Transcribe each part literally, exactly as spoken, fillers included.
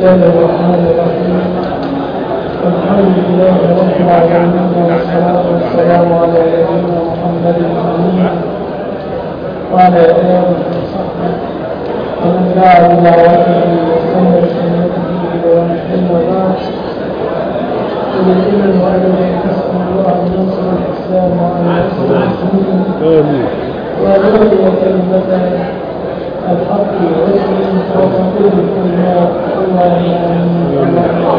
الله الرحمن الرحيم. الحمد لله رب العالمين، والصلاة والسلام على نبينا محمد الأمين وعلى آله وصحبه ومن دعا بدعوته واستنى بسنته إلى يوم الدين. إلى وأبدا نسأل الله أن ينصر الإسلام وأن ينصر المسلمين ويولي كلمة الحق والسلم وتقول الكلمات. اللهم آمين.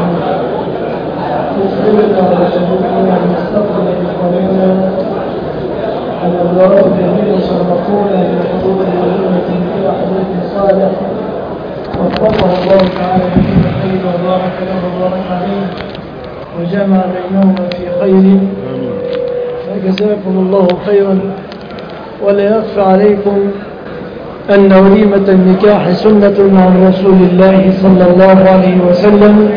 نسألنا وشهدنا المستقبل إخواننا الأبرار الذين شرفونا بحضور العلمة إلى حديث صالح وفقه الله تعالى به خير وبارك له وبارك عليه وجمع بينهما في خير. فجزاكم الله خيرا. ولا يخفى عليكم أن وليمة النكاح سنة عن رسول الله صلى الله عليه وسلم،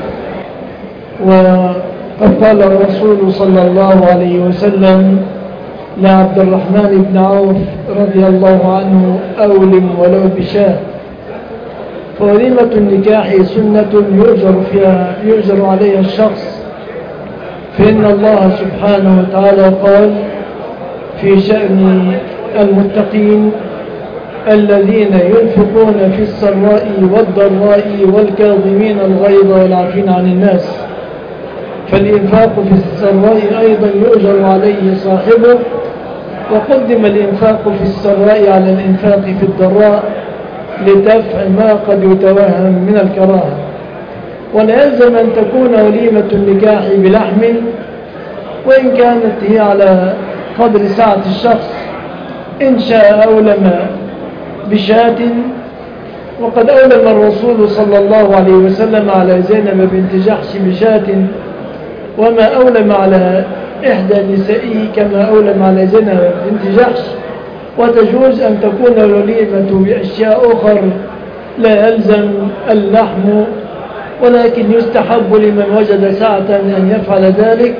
وقد قال الرسول صلى الله عليه وسلم لعبد الرحمن بن عوف رضي الله عنه: أولم ولو بشاه. فوليمة النكاح سنة يؤجر فيها يؤجر عليها الشخص، فإن الله سبحانه وتعالى قال في شأن المتقين: الذين ينفقون في السراء والضراء والكاظمين الغيظ والعافين عن الناس. فالإنفاق في السراء أيضا يؤجر عليه صاحبه، وقدم الإنفاق في السراء على الإنفاق في الضراء لدفع ما قد يتوهم من الكراهة. ولا يلزم أن تكون وليمة النكاح بلحم، وإن كانت هي على قدر سعة الشخص. إن شاء أولم بشاة، وقد أولم الرسول صلى الله عليه وسلم على زينب بنت جحش بشاة، وما أولم على إحدى نسائه كما أولم على زينب بنت جحش. وتجوز أن تكون الوليمة بأشياء أخر لا يلزم اللحم، ولكن يستحب لمن وجد سعة أن يفعل ذلك.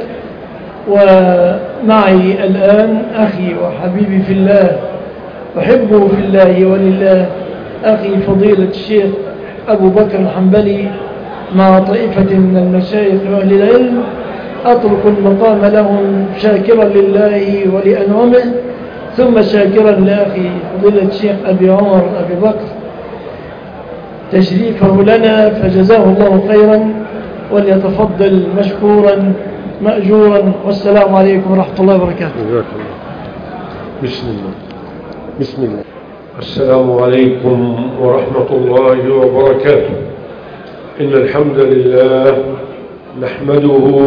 ومعي الآن أخي وحبيبي في الله، أحبه في الله ولله، أخي فضيلة الشيخ أبو بكر الحنبلي مع طائفة من المشايخ وأهل العلم. أترك المقام لهم شاكرا لله ولأنعمه، ثم شاكرا لأخي فضيلة الشيخ أبي عمر أبي بكر تشريفه لنا، فجزاه الله خيرا، وليتفضل مشكورا مأجورا. والسلام عليكم ورحمة الله وبركاته. بسم الله. بسم الله. السلام عليكم ورحمة الله وبركاته. إن الحمد لله نحمده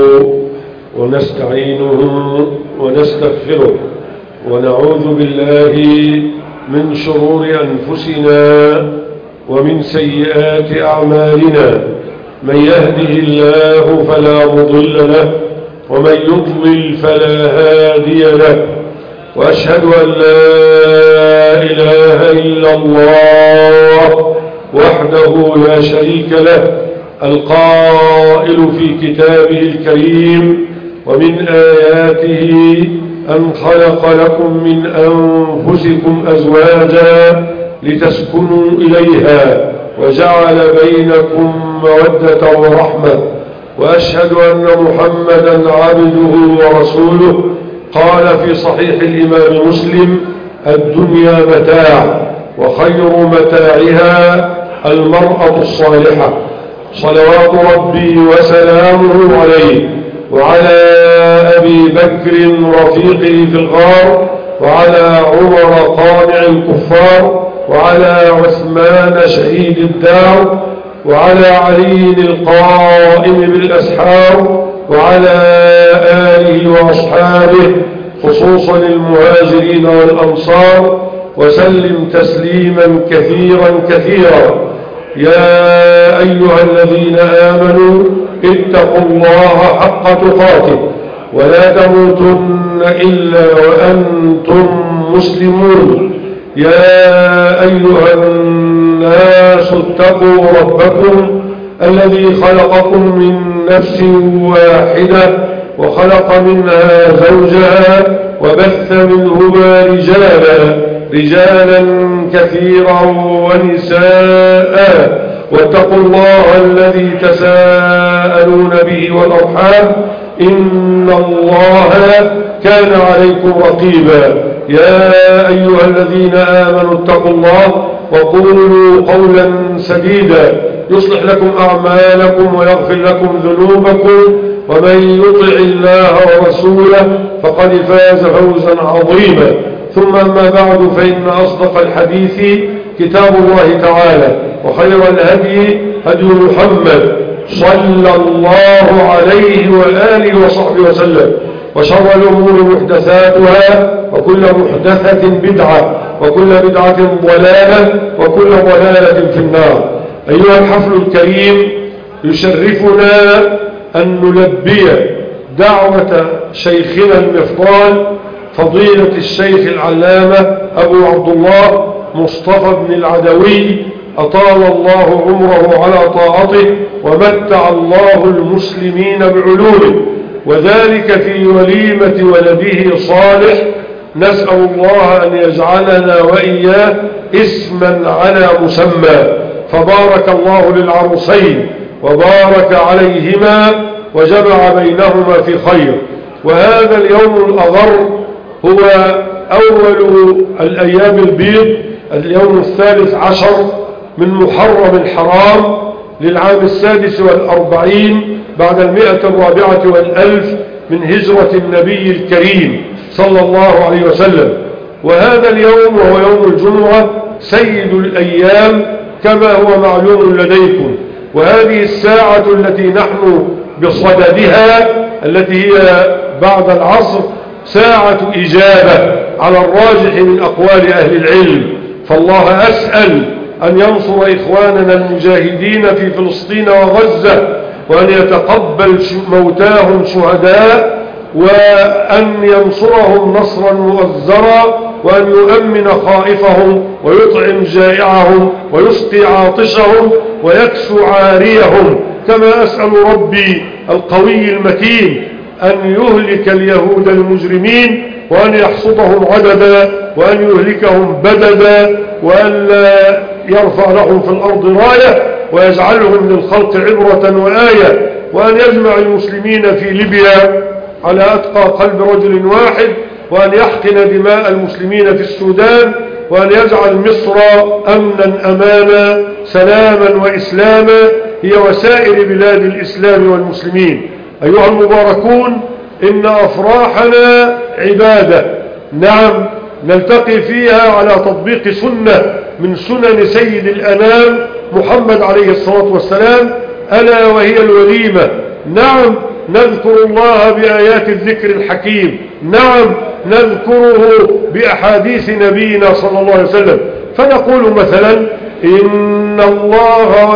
ونستعينه ونستغفره، ونعوذ بالله من شرور أنفسنا ومن سيئات أعمالنا. من يهده الله فلا مضل له، ومن يضلل فلا هادي له. وأشهد أن لا إله إلا الله وحده لا شريك له، القائل في كتابه الكريم: ومن آياته أن خلق لكم من أنفسكم أزواجا لتسكنوا إليها وجعل بينكم مودة ورحمة. وأشهد أن محمدا عبده ورسوله. قال في صحيح الإمام مسلم: الدنيا متاع، وخير متاعها المرأة الصالحة. صلوات ربي وسلامه عليه وعلى أبي بكر رفيقه في الغار، وعلى عمر قانع الكفار، وعلى عثمان شهيد الدار، وعلى علي القائم بالأسحار، وعلى آله وأصحابه خصوصا المهاجرين والأنصار، وسلم تسليما كثيرا كثيرا. يا أيها الذين آمنوا اتقوا الله حق تقاته، ولا تموتن إلا وأنتم مسلمون. يا أيها الناس اتقوا ربكم الذي خلقكم من نفس واحدة، وخلق منها زوجها، وبث منهما رجالا رجالا كثيرا ونساء، واتقوا الله الذي تساءلون به والأرحام إن الله كان عليكم رقيبا. يا أيها الذين آمنوا اتقوا الله وقولوا قولا سديدا يصلح لكم أعمالكم ويغفر لكم ذنوبكم ومن يطع الله ورسوله فقد فاز فوزا عظيما. ثم أما بعد فإن أصدق الحديث كتاب الله تعالى وخير الهدي هدي محمد صلى الله عليه وآله وصحبه وسلم وشر الأمور محدثاتها وكل محدثة بدعة وكل بدعة ضلالة وكل ضلالة في النار. أيها الحفل الكريم، يشرفنا أن نلبي دعوة شيخنا المفضال فضيلة الشيخ العلامة أبو عبد الله مصطفى بن العدوي أطال الله عمره على طاعته ومتع الله المسلمين بعلومه، وذلك في وليمة ولده صالح. نسأل الله أن يجعلنا وإياه اسما على مسمى، فبارك الله للعروسين وبارك عليهما وجمع بينهما في خير. وهذا اليوم الأغر هو أول الأيام البيض، اليوم الثالث عشر من محرم الحرام للعام السادس والأربعين بعد المئة الرابعة والألف من هجرة النبي الكريم صلى الله عليه وسلم. وهذا اليوم وهو يوم الجمعة سيد الأيام كما هو معلوم لديكم، وهذه الساعة التي نحن بصددها التي هي بعد العصر ساعة إجابة على الراجح من أقوال أهل العلم. فالله أسأل أن ينصر إخواننا المجاهدين في فلسطين وغزة، وأن يتقبل موتاهم شهداء، وأن ينصرهم نصرا مؤزرا، وأن يؤمن خائفهم ويطعم جائعهم ويسقي عاطشهم ويكسو عاريهم. كما أسأل ربي القوي المتين أن يهلك اليهود المجرمين، وأن يحصدهم عددا، وأن يهلكهم بددا، وأن لا يرفع لهم في الأرض راية، ويجعلهم للخلق عبرة وآية، وأن يجمع المسلمين في ليبيا على أتقى قلب رجل واحد، وأن يحقن دماء المسلمين في السودان، وأن يجعل مصر أمنا أمانا سلاما وإسلاما هي وسائر بلاد الإسلام والمسلمين. أيها المباركون، إن أفراحنا عبادة، نعم نلتقي فيها على تطبيق سنة من سنن سيد الأنام محمد عليه الصلاة والسلام، ألا وهي الوليمة. نعم نذكر الله بآيات الذكر الحكيم، نعم نذكره بأحاديث نبينا صلى الله عليه وسلم. فنقول مثلا: إن الله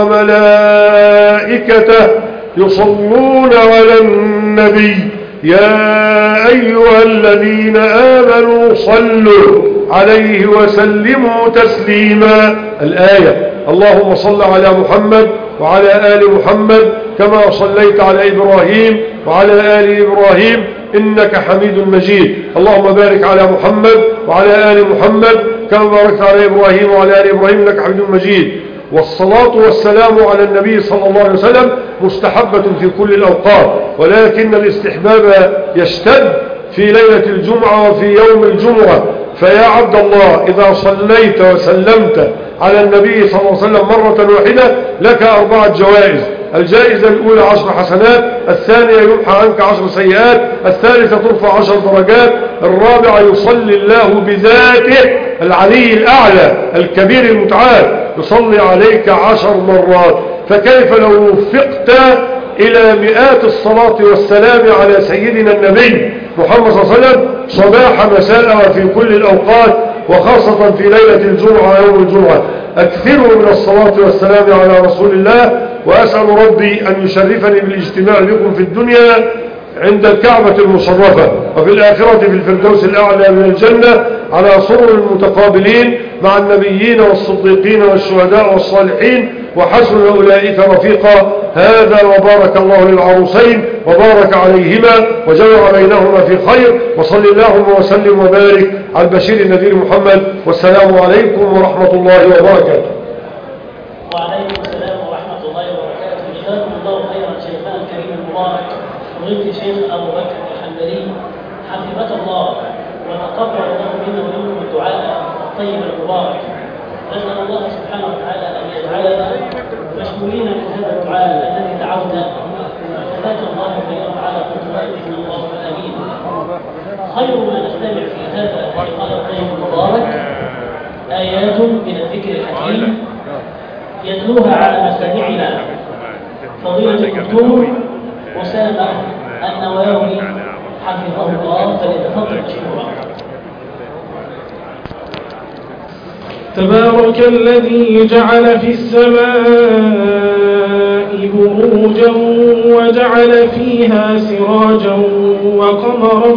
وملائكته يصلون على النبي يا أيها الذين آمنوا صلوا عليه وسلموا تسليما. الآية. اللهم صل على محمد وعلى آل محمد كما صليت على إبراهيم وعلى آل إبراهيم إنك حميد مجيد. اللهم بارك على محمد وعلى آل محمد كما باركت على إبراهيم وعلى آل إبراهيم إنك حميد مجيد. والصلاة والسلام على النبي صلى الله عليه وسلم مستحبة في كل الأوقات، ولكن الاستحباب يشتد في ليلة الجمعة وفي يوم الجمعة. فيا عبد الله، إذا صليت وسلمت على النبي صلى الله عليه وسلم مرة واحدة لك أربعة جوائز: الجائزة الأولى عشر حسنات، الثانية يمحى عنك عشر سيئات، الثالثة ترفع عشر درجات، الرابعة يصلي الله بذاته العلي الأعلى الكبير المتعال يصلي عليك عشر مرات. فكيف لو وفقت إلى مئات الصلاة والسلام على سيدنا النبي محمد صلى الله عليه وسلم صباح مساء وفي كل الأوقات، وخاصة في ليلة الجمعة يوم الجمعة. أكثروا من الصلاة والسلام على رسول الله، وأسأل ربي أن يشرفني بالاجتماع بكم في الدنيا عند الكعبة المشرفة، وفي الآخرة في الفردوس الأعلى من الجنة على سرر المتقابلين مع النبيين والصديقين والشهداء والصالحين، وحسن أولئك رفيقا. هذا وبارك الله للعروسين وبارك عليهما وجمع بينهما في خير. وصل اللهم وسلم وبارك على البشير النذير محمد، والسلام عليكم ورحمة الله وبركاته. وعليكم السلام. المبارك فضيلة الشيخ أبو بكر الحنبلي حفظك الله وتقبل الله منا ومنكم الدعاء الطيب المبارك. نسأل الله سبحانه وتعالى أن يجعلنا مشمولين بهذا الدعاء الذي دعونا فجزاك الله خيرا على خطبتكم اللهم آمين. خير ما نستمع في هذا اللقاء الطيب المبارك آيات من الذكر الحكيم يتلوها على مسامعنا فضيلة الدكتور أسامة النواوي حفظه الله، فليتفضل مشكورا. تبارك الذي جعل في السماء بروجا وجعل فيها سراجا وقمرا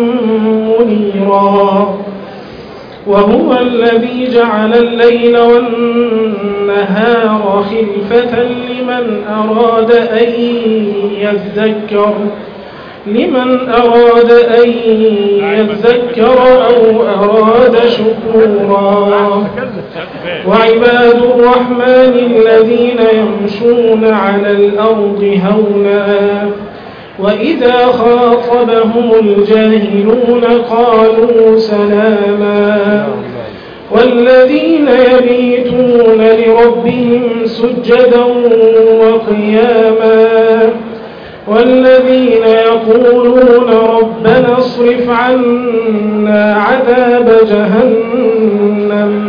منيرا، وهو الذي جعل الليل والنهار خلفة لمن أراد أن يذكر لمن أراد أن يذكر أو أراد شكورا. وعباد الرحمن الذين يمشون على الأرض هونا وإذا خاطبهم الجاهلون قالوا سلاما. والذين يبيتون لربهم سجدا وقياما، والذين يقولون ربنا اصرف عنا عذاب جهنم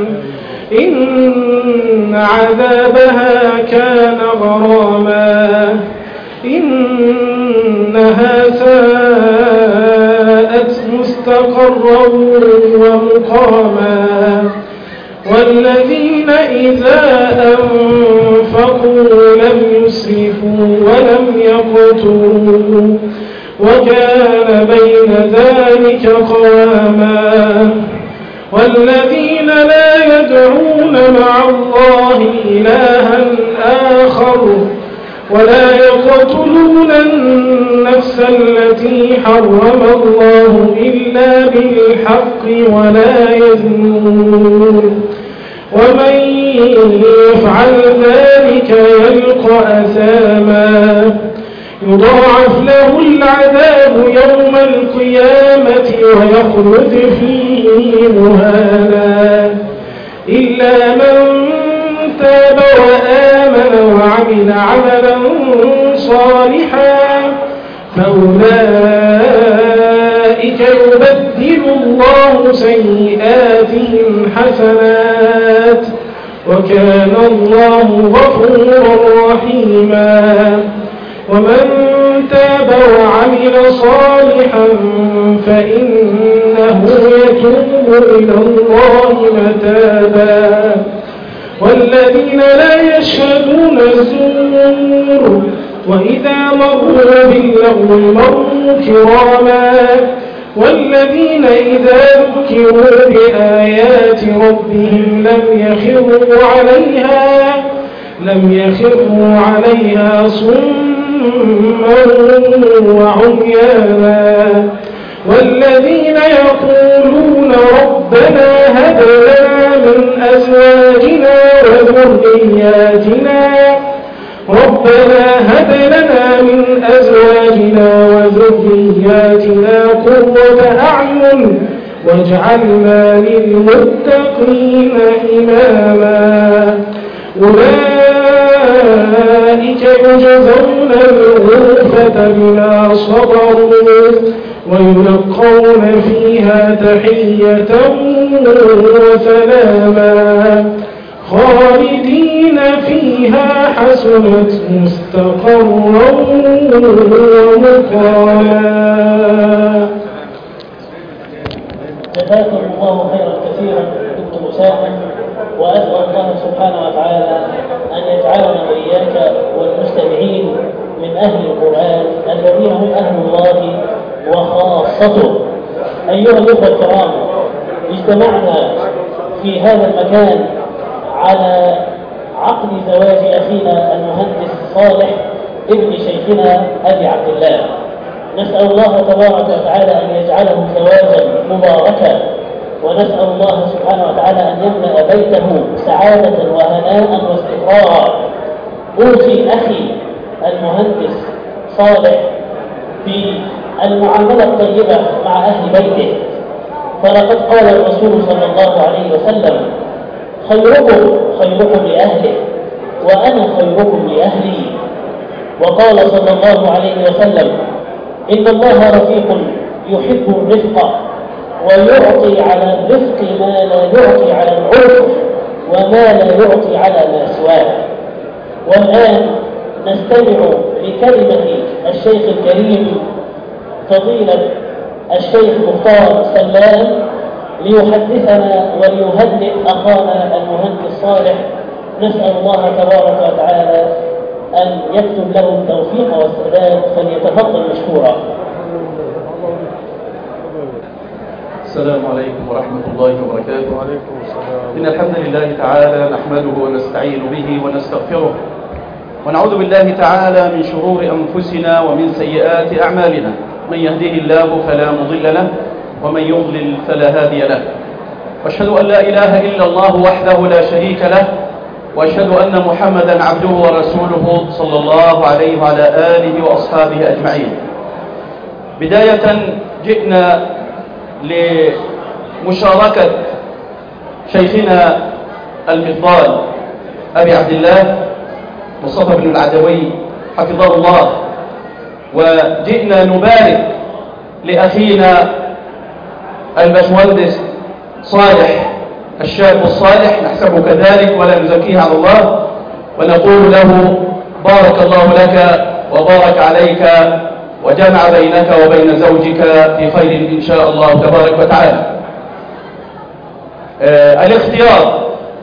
إن عذابها كان غراما إنها ساءت مستقرا ومقاما. والذين إذا أنفقوا لم يسرفوا ولم يقتروا وكان بين ذلك قواما. والذين لا يدعون مع الله إلها آخر ولا يقتلون النفس التي حرم الله إلا بالحق ولا يزنون ومن يفعل ذلك يلقى أثاما يضاعف له العذاب يوم القيامة ويخلد فيه مهانا إلا من تاب وآمن وعمل عملا صالحا فأولئك يبدل الله سيئاتهم حسنات وكان الله غفورا رحيما. ومن تاب وعمل صالحا فإنه يتوب إلى الله متابا. والذين لا يشهدون الزور وإذا مروا باللغو مروا كراما. والذين إذا ذكروا بآيات ربهم لم يخروا عليها لم يخروا عليها صما وعميانا. والذين يقولون ربنا هب لنا من أزواجنا وذرياتنا ربنا هب لنا من أزواجنا وذرياتنا قرة أعين واجعلنا للمتقين إماما. أولئك يجزون الغرفة بما صبروا ويلقون فيها تحية وسلاما خالدين فيها حسنت مستقرا ومقاما. جزاكم الله خيرا كثيرا دكتور أسامة، وأسأل الله سبحانه وتعالى أن يجعلنا وإياك والمستمعين من أهل القرآن الذين هم أهل الله وخاصته. أيها الأخوة الكرام، اجتمعنا في هذا المكان على عقد زواج أخينا المهندس صالح ابن شيخنا أبي عبد الله. نسأل الله تبارك وتعالى أن يجعله زواجا مباركا، ونسأل الله سبحانه وتعالى أن يملأ بيته سعادة وهناء واستقرارا. أوصي أخي المهندس صالح في المعاملة الطيبة مع أهل بيته. فلقد قال الرسول صلى الله عليه وسلم: خيركم خيركم لأهله وأنا خيركم لأهلي. وقال صلى الله عليه وسلم: إن الله رفيق يحب الرفق ويعطي على الرفق ما لا يعطي على العرف وما لا يعطي على ما سواه. والآن نستمع لكلمة الشيخ الكريم فضيلة الشيخ مختار سلام ليحدثنا وليهنئ أخانا المهندس صالح. نسأل الله تبارك وتعالى أن يكتب له التوفيق والسداد، فليتفضل مشكورا. السلام عليكم ورحمة الله وبركاته. وعليكم السلام. إن الحمد لله تعالى نحمده ونستعين به ونستغفره، ونعوذ بالله تعالى من شرور أنفسنا ومن سيئات أعمالنا. من يهده الله فلا مضل له ومن يضلل فلا هادي له. وأشهد أن لا إله إلا الله وحده لا شريك له، وأشهد أن محمدا عبده ورسوله صلى الله عليه وعلى آله وأصحابه أجمعين. بداية جئنا لمشاركة شيخنا المفضال أبي عبد الله مصطفى بن العدوي حفظه الله، وجئنا نبارك لأخينا الباشمهندس صالح الشاب الصالح، نحسبه كذلك ولا نزكيه على الله، ونقول له بارك الله لك وبارك عليك وجمع بينك وبين زوجك في خير إن شاء الله تبارك وتعالى. آه الاختيار،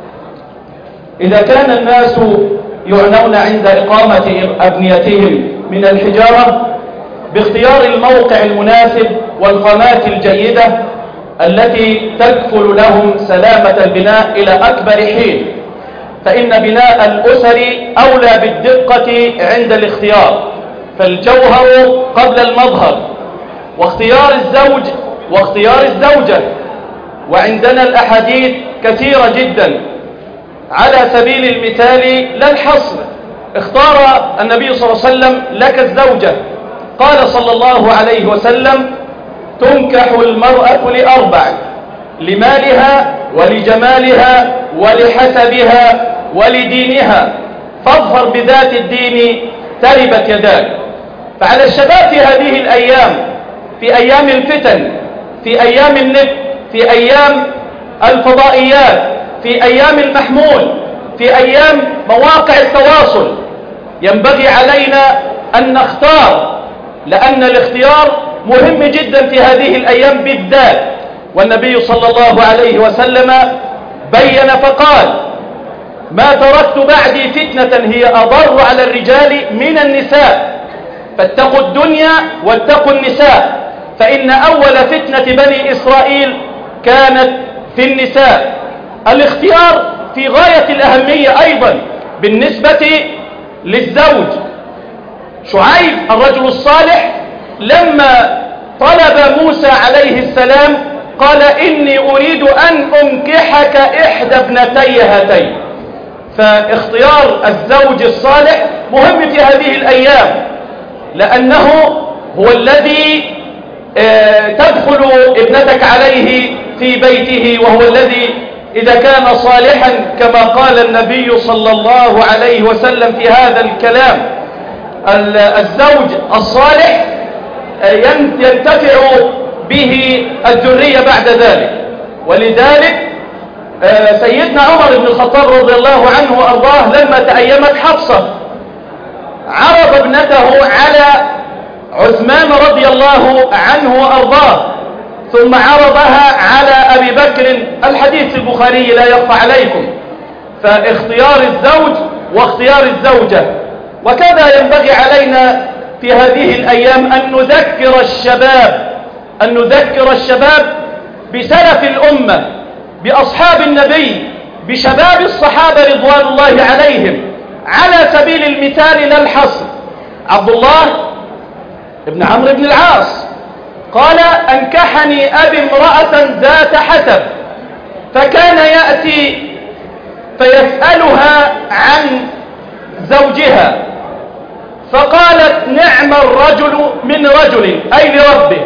إذا كان الناس يعنون عند إقامة أبنيتهم من الحجارة باختيار الموقع المناسب والخامات الجيدة التي تكفل لهم سلامة البناء إلى أكبر حين، فإن بناء الأسر أولى بالدقة عند الاختيار، فالجوهر قبل المظهر، واختيار الزوج واختيار الزوجة. وعندنا الأحاديث كثيرة جدا، على سبيل المثال لا الحصر، اختار النبي صلى الله عليه وسلم لك الزوجة، قال صلى الله عليه وسلم: تنكح المرأة لأربع: لمالها ولجمالها ولحسبها ولدينها، فاظفر بذات الدين تربت يداك. فعلى الشباب في هذه الأيام، في أيام الفتن، في أيام النت، في أيام الفضائيات، في أيام المحمول، في أيام مواقع التواصل، ينبغي علينا أن نختار، لأن الاختيار مهم جدا في هذه الأيام بالذات. والنبي صلى الله عليه وسلم بين فقال: ما تركت بعدي فتنة هي أضر على الرجال من النساء، فاتقوا الدنيا واتقوا النساء، فإن أول فتنة بني إسرائيل كانت في النساء. الاختيار في غاية الأهمية أيضا بالنسبة للزوج. شعيب الرجل الصالح لما طلب موسى عليه السلام قال: إني أريد أن أنكحك إحدى ابنتي هاتين. فاختيار الزوج الصالح مهم في هذه الأيام، لأنه هو الذي تدخل ابنتك عليه في بيته، وهو الذي إذا كان صالحا كما قال النبي صلى الله عليه وسلم في هذا الكلام: الزوج الصالح ينتفع به الذرية بعد ذلك. ولذلك سيدنا عمر بن الخطاب رضي الله عنه وأرضاه لما تأيمت حفصة عرض ابنته على عثمان رضي الله عنه وأرضاه، ثم عرضها على أبي بكر، الحديث البخاري لا يخفى عليكم. فاختيار الزوج واختيار الزوجة. وكذا ينبغي علينا في هذه الأيام أن نذكر الشباب أن نذكر الشباب بسلف الأمة، بأصحاب النبي، بشباب الصحابة رضوان الله عليهم. على سبيل المثال لا الحصر، عبد الله ابن عمرو بن العاص قال: أنكحني أبي امرأة ذات حسب، فكان يأتي فيسألها عن زوجها، فقالت نعم الرجل من رجل أي لربه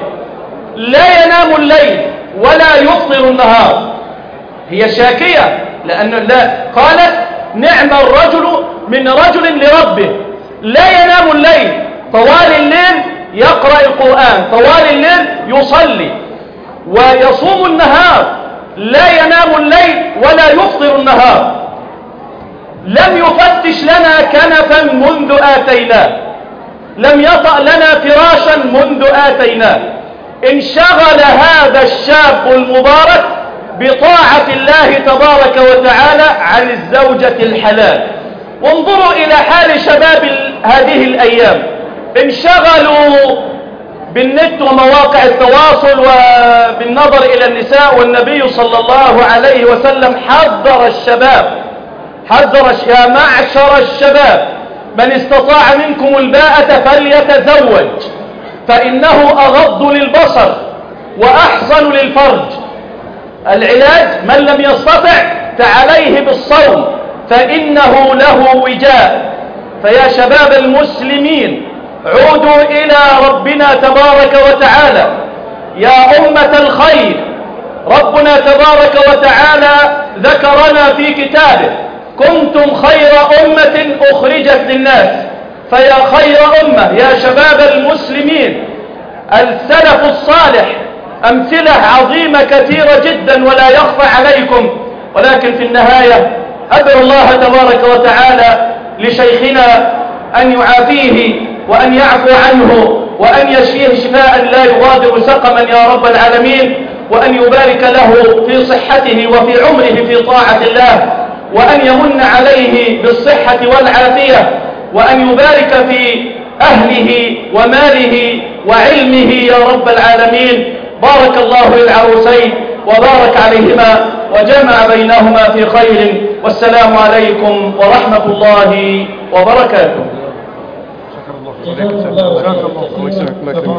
لا ينام الليل ولا يفطر النهار. هي شاكية لأن لا قالت نعم الرجل من رجل لربه لا ينام الليل، طوال الليل يقرأ القرآن، طوال الليل يصلي ويصوم النهار، لا ينام الليل ولا يفطر النهار. لم يفتش لنا كنفا منذ آتيناه، لم يطأ لنا فراشا منذ آتيناه. انشغل هذا الشاب المبارك بطاعة الله تبارك وتعالى عن الزوجة الحلال. وانظروا إلى حال شباب هذه الأيام، انشغلوا بالنت ومواقع التواصل وبالنظر إلى النساء، والنبي صلى الله عليه وسلم حذر الشباب، حذر يا معشر الشباب من استطاع منكم الباءة فليتزوج فإنه أغض للبصر وأحصن للفرج. العلاج من لم يستطع فعليه بالصوم فإنه له وجاء. فيا شباب المسلمين عودوا إلى ربنا تبارك وتعالى يا أمة الخير. ربنا تبارك وتعالى ذكرنا في كتابه كنتم خير أمة أخرجت للناس. فيا خير أمة يا شباب المسلمين، السلف الصالح أمثلة عظيمة كثيرة جدا ولا يخفى عليكم، ولكن في النهاية أدعو الله تبارك وتعالى لشيخنا أن يعافيه وأن يعفو عنه وأن يشفيه شفاء لا يغادر سقما يا رب العالمين، وأن يبارك له في صحته وفي عمره في طاعة الله، وأن يمن عليه بالصحة والعافية، وأن يبارك في أهله وماله وعلمه يا رب العالمين. بارك الله للعروسين وبارك عليهما وجمع بينهما في خير، والسلام عليكم ورحمة الله وبركاته. جزاكم الله خيرا.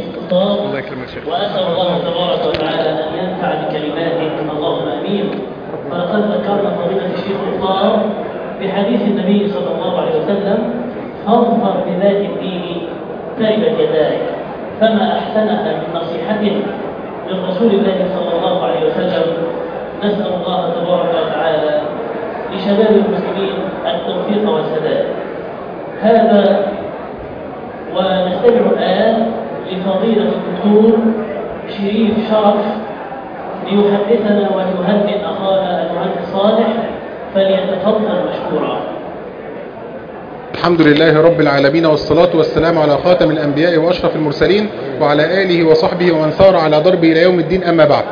وأسأل الله تبارك وتعالى أن ينفع بكلماته، اللهم آمين. ولقد ذكرنا فضيلة الشيخ مختار بحديث النبي صلى الله عليه وسلم فاظفر بذات الدين تربت يداك، فما أحسنها من نصيحة من رسول الله صلى الله عليه وسلم. نسأل الله تبارك وتعالى لشباب المسلمين التوفيق والسداد. هذا ونستمع الآن لفضيلة الدكتور شريف شرف ليحدثنا ويهنئ أخانا المهندس صالح، فليتفضل مشكورا. الحمد لله رب العالمين، والصلاة والسلام على خاتم الأنبياء وأشرف المرسلين وعلى آله وصحبه ومن سار على ضربه إلى يوم الدين. أما بعد،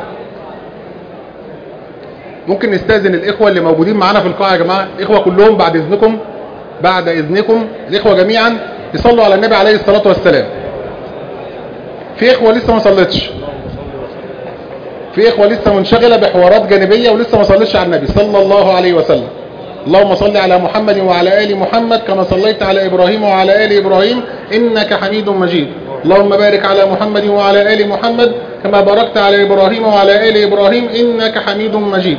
ممكن نستأذن الإخوة اللي موجودين معنا في القاعة يا جماعة، إخوة كلهم بعد إذنكم بعد إذنكم الإخوة جميعا يصلوا على النبي عليه الصلاة والسلام. في إخوة لسه ما صلتش، في إخوة لسه منشغلة بحوارات جانبية ولسه ما صلتش على النبي صلى الله عليه وسلم. اللهم صل على محمد وعلى آل محمد كما صليت على إبراهيم وعلى آل إبراهيم إنك حميد مجيد. اللهم بارك على محمد وعلى آل محمد كما باركت على إبراهيم وعلى آل إبراهيم إنك حميد مجيد.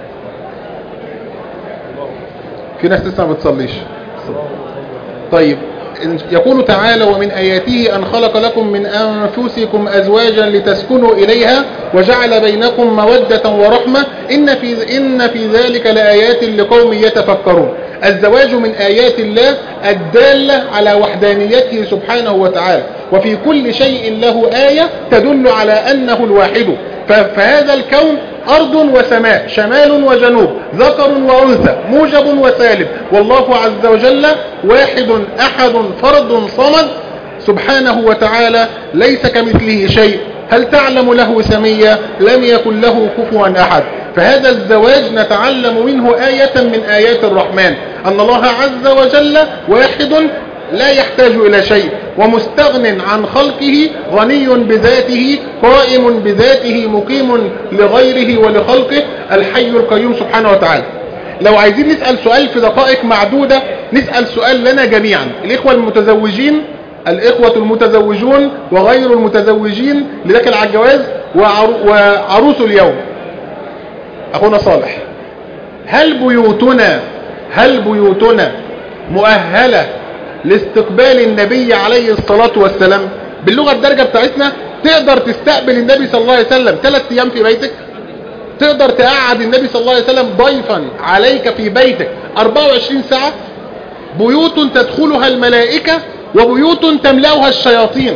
في ناس لسه ما بتصليش. طيب، يقول تعالى ومن آياته أن خلق لكم من أنفسكم أزواجا لتسكنوا إليها وجعل بينكم مودة ورحمة إن في, إن في ذلك لآيات لقوم يتفكرون. الزواج من آيات الله الدالة على وحدانيته سبحانه وتعالى، وفي كل شيء له آية تدل على أنه الواحد. فهذا الكون أرض وسماء، شمال وجنوب، ذكر وأنثى، موجب وسالب، والله عز وجل واحد أحد فرد صمد سبحانه وتعالى، ليس كمثله شيء، هل تعلم له سميا، لم يكن له كفوا أحد. فهذا الزواج نتعلم منه آية من آيات الرحمن، أن الله عز وجل واحد لا يحتاج إلى شيء، ومستغن عن خلقه، غني بذاته، قائم بذاته، مقيم لغيره ولخلقه، الحي القيوم سبحانه وتعالى. لو عايزين نسأل سؤال في دقائق معدودة، نسأل سؤال لنا جميعا، الإخوة المتزوجين، الإخوة المتزوجون وغير المتزوجين اللي داخل على الجواز وعروس اليوم، أخونا صالح، هل بيوتنا هل بيوتنا مؤهلة لاستقبال النبي عليه الصلاة والسلام؟ باللغة الدارجة بتاعتنا، تقدر تستقبل النبي صلى الله عليه وسلم ثلاث ايام في بيتك؟ تقدر تقعد النبي صلى الله عليه وسلم ضيفا عليك في بيتك أربعة وعشرين ساعة؟ بيوت تدخلها الملائكة وبيوت تملأها الشياطين.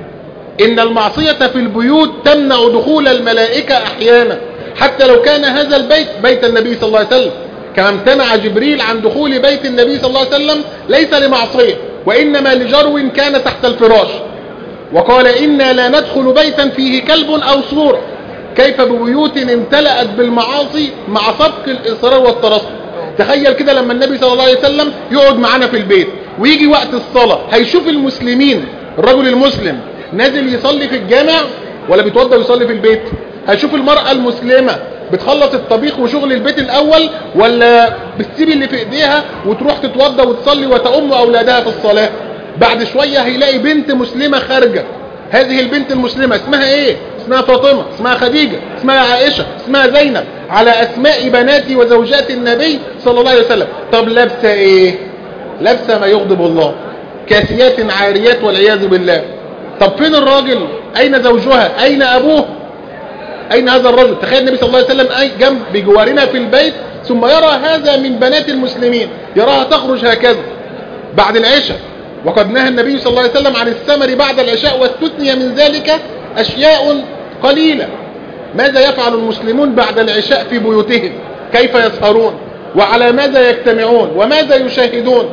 إن المعصية في البيوت تمنع دخول الملائكة أحيانا، حتى لو كان هذا البيت بيت النبي صلى الله عليه وسلم، كما امتنع جبريل عن دخول بيت النبي صلى الله عليه وسلم ليس لمعصية، وإنما لجرو كان تحت الفراش، وقال إنا لا ندخل بيتا فيه كلب أو صورة. كيف ببيوت امتلأت بالمعاصي مع سبق الإصرار والترصد؟ تخيل كده لما النبي صلى الله عليه وسلم يقعد معنا في البيت ويجي وقت الصلاة، هيشوف المسلمين، الرجل المسلم نازل يصلي في الجامع ولا بيتوضى ويصلي في البيت؟ هيشوف المرأة المسلمة بتخلص الطبيخ وشغل البيت الأول ولا بتسيب اللي في ايديها وتروح تتوضى وتصلي وتأم أولادها في الصلاة؟ بعد شوية هيلاقي بنت مسلمة خارجة. هذه البنت المسلمة اسمها ايه؟ اسمها فاطمة، اسمها خديجة، اسمها عائشة، اسمها زينب، على اسماء بنات وزوجات النبي صلى الله عليه وسلم. طب لابسة ايه؟ لابسة ما يغضب الله، كاسيات عاريات والعياذ بالله. طب فين الراجل؟ اين زوجها؟ اين ابوه؟ اين هذا الرجل؟ تخيل النبي صلى الله عليه وسلم اي جنب بجوارنا في البيت، ثم يرى هذا من بنات المسلمين، يراها تخرج هكذا بعد العشاء، وقد نهى النبي صلى الله عليه وسلم عن السمر بعد العشاء، واستثني من ذلك أشياء قليلة. ماذا يفعل المسلمون بعد العشاء في بيوتهم؟ كيف يسهرون؟ وعلى ماذا يجتمعون؟ وماذا يشاهدون؟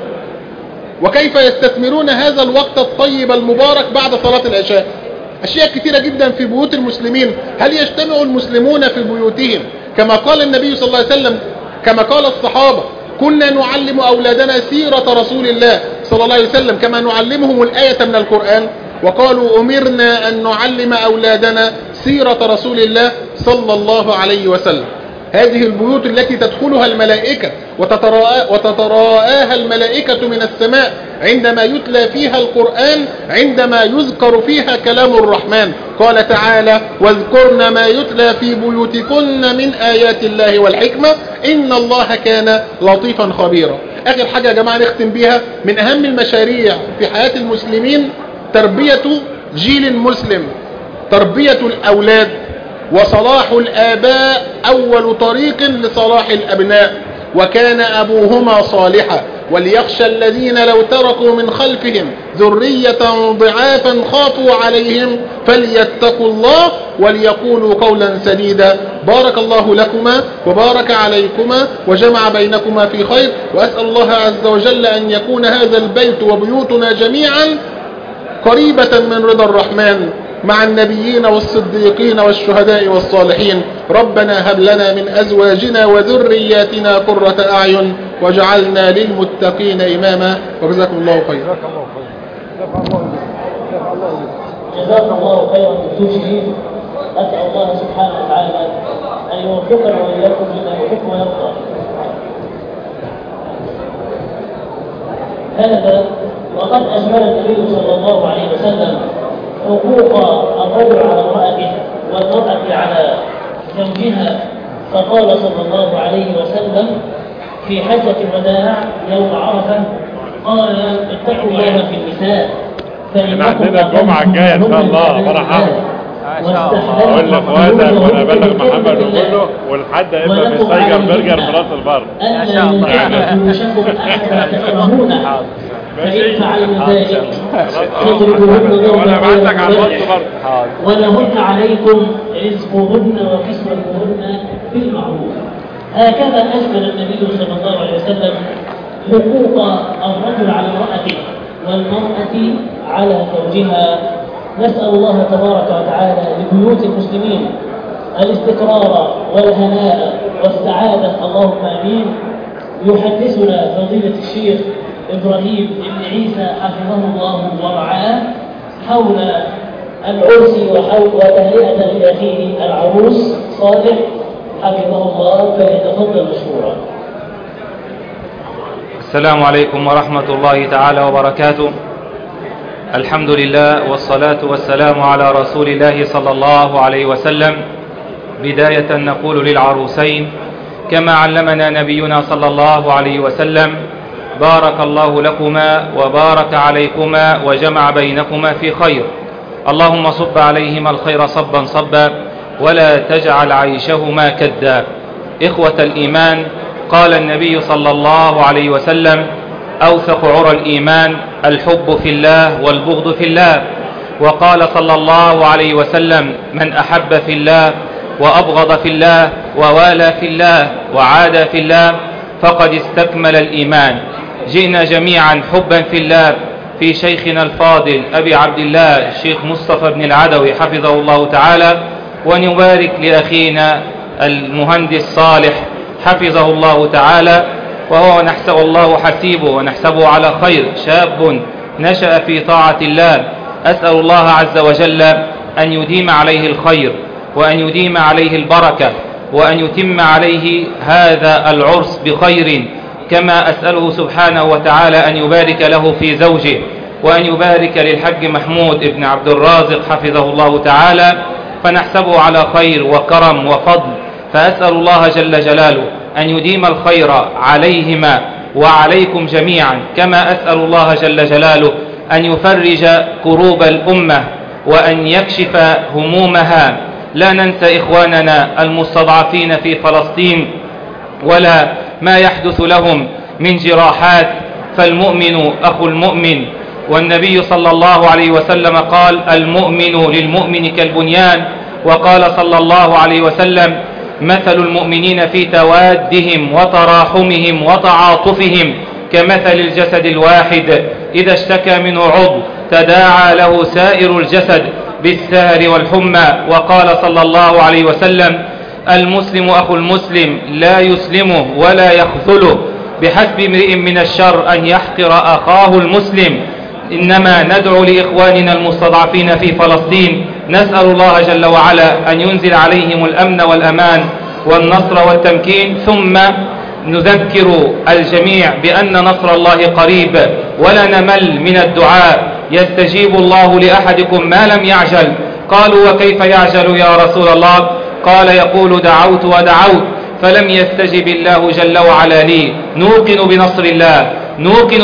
وكيف يستثمرون هذا الوقت الطيب المبارك بعد صلاة العشاء؟ أشياء كثيرة جدا في بيوت المسلمين. هل يجتمع المسلمون في بيوتهم كما قال النبي صلى الله عليه وسلم، كما قال الصحابة كنا نعلم أولادنا سيرة رسول الله صلى الله عليه وسلم كما نعلمهم الآية من القرآن؟ وقالوا أمرنا أن نعلم أولادنا سيرة رسول الله صلى الله عليه وسلم. هذه البيوت التي تدخلها الملائكة وتتراءى وتتراءاها الملائكة من السماء عندما يتلى فيها القرآن، عندما يذكر فيها كلام الرحمن. قال تعالى واذكرن ما يتلى في بيوتكن من آيات الله والحكمة إن الله كان لطيفا خبيرا. آخر حاجة يا جماعة نختم بها، من أهم المشاريع في حياة المسلمين تربية جيل مسلم، تربية الأولاد، وصلاح الآباء أول طريق لصلاح الأبناء. وكان أبوهما صالحا وليخشى الذين لو تركوا من خلفهم ذرية ضعافا خافوا عليهم فليتقوا الله وليقولوا قولا سديدا. بارك الله لكما وبارك عليكما وجمع بينكما في خير، وأسأل الله عز وجل أن يكون هذا البيت وبيوتنا جميعا قريبة من رضا الرحمن مع النبيين والصديقين والشهداء والصالحين. ربنا هب لنا من أزواجنا وذرياتنا قرة أعين واجعلنا للمتقين إماما. وجزاكم الله خيرا. جزاكم الله خيرا دكتور شريف. أسأل الله سبحانه وتعالى أن يوفقنا وإياكم لما يحب ويرضى. هذا وقد أجمل النبي صلى الله عليه وسلم حقوق الرجل على امرأته والمرأة على زوجها، فقال صلى الله عليه وسلم في حجة الوداع يوم عرفة قال اتقوا الله في النساء احنا عندنا الجمعة الجاية ان شاء الله فرح اقول لاخواتك وانا ابلغ محمد وكله والحد هيبقى في سايجر برجر براس البر ان شاء الله يوشكم احد تكرهونه فإن فعلنا ذلك فاضربوهن ضربا ولهن عليكم رزقهن وكسوتهن بالمعروف. هكذا أجمل النبي صلى الله عليه وسلم حقوق الرجل على امرأته والمرأة على زوجها. نسأل الله تبارك وتعالى لبيوت المسلمين الاستقرار والهناء والسعادة، اللهم آمين. يحدثنا فضيلة الشيخ إبراهيم بن عيسى حفظه الله ورعاه حول العرس وحول وتهيئة لأخيه العروس صالح حفظه الله، فليتفضل مشكورا. السلام عليكم ورحمة الله تعالى وبركاته. الحمد لله والصلاة والسلام على رسول الله صلى الله عليه وسلم. بداية نقول للعروسين كما علمنا نبينا صلى الله عليه وسلم بارك الله لكما وبارك عليكما وجمع بينكما في خير. اللهم صب عليهما الخير صبا صبا ولا تجعل عيشهما كدا. إخوة الإيمان، قال النبي صلى الله عليه وسلم: أوثق عرى الإيمان الحب في الله والبغض في الله. وقال صلى الله عليه وسلم: من أحب في الله وأبغض في الله ووالى في الله وعادى في الله فقد استكمل الإيمان. جئنا جميعا حبا في الله في شيخنا الفاضل أبي عبد الله الشيخ مصطفى بن العدوي حفظه الله تعالى، ونبارك لأخينا المهندس صالح حفظه الله تعالى، وهو نحسب الله حسيبه ونحسبه على خير، شاب نشأ في طاعة الله. أسأل الله عز وجل أن يديم عليه الخير وأن يديم عليه البركة وأن يتم عليه هذا العرس بخير، كما أسأله سبحانه وتعالى أن يبارك له في زوجه، وأن يبارك للحج محمود ابن عبد الرازق حفظه الله تعالى، فنحسبه على خير وكرم وفضل. فأسأل الله جل جلاله أن يديم الخير عليهما وعليكم جميعا، كما أسأل الله جل جلاله أن يفرج كروب الأمة وأن يكشف همومها. لا ننسى إخواننا المستضعفين في فلسطين ولا ما يحدث لهم من جراحات، فالمؤمن أخو المؤمن، والنبي صلى الله عليه وسلم قال: المؤمن للمؤمن كالبنيان. وقال صلى الله عليه وسلم: مثل المؤمنين في توادهم وتراحمهم وتعاطفهم كمثل الجسد الواحد إذا اشتكى منه عضو تداعى له سائر الجسد بالسهر والحمى. وقال صلى الله عليه وسلم: المسلم أخو المسلم لا يسلمه ولا يخذله، بحسب امرئ من الشر أن يحقر أخاه المسلم. إنما ندعو لإخواننا المستضعفين في فلسطين، نسأل الله جل وعلا أن ينزل عليهم الأمن والأمان والنصر والتمكين، ثم نذكر الجميع بأن نصر الله قريب، ولا نمل من الدعاء. يستجيب الله لأحدكم ما لم يعجل. قالوا: وكيف يعجل يا رسول الله؟ قال: يقول: دعوت ودعوت فلم يستجب الله جل وعلا لي. نوقن بنصر الله، نوقن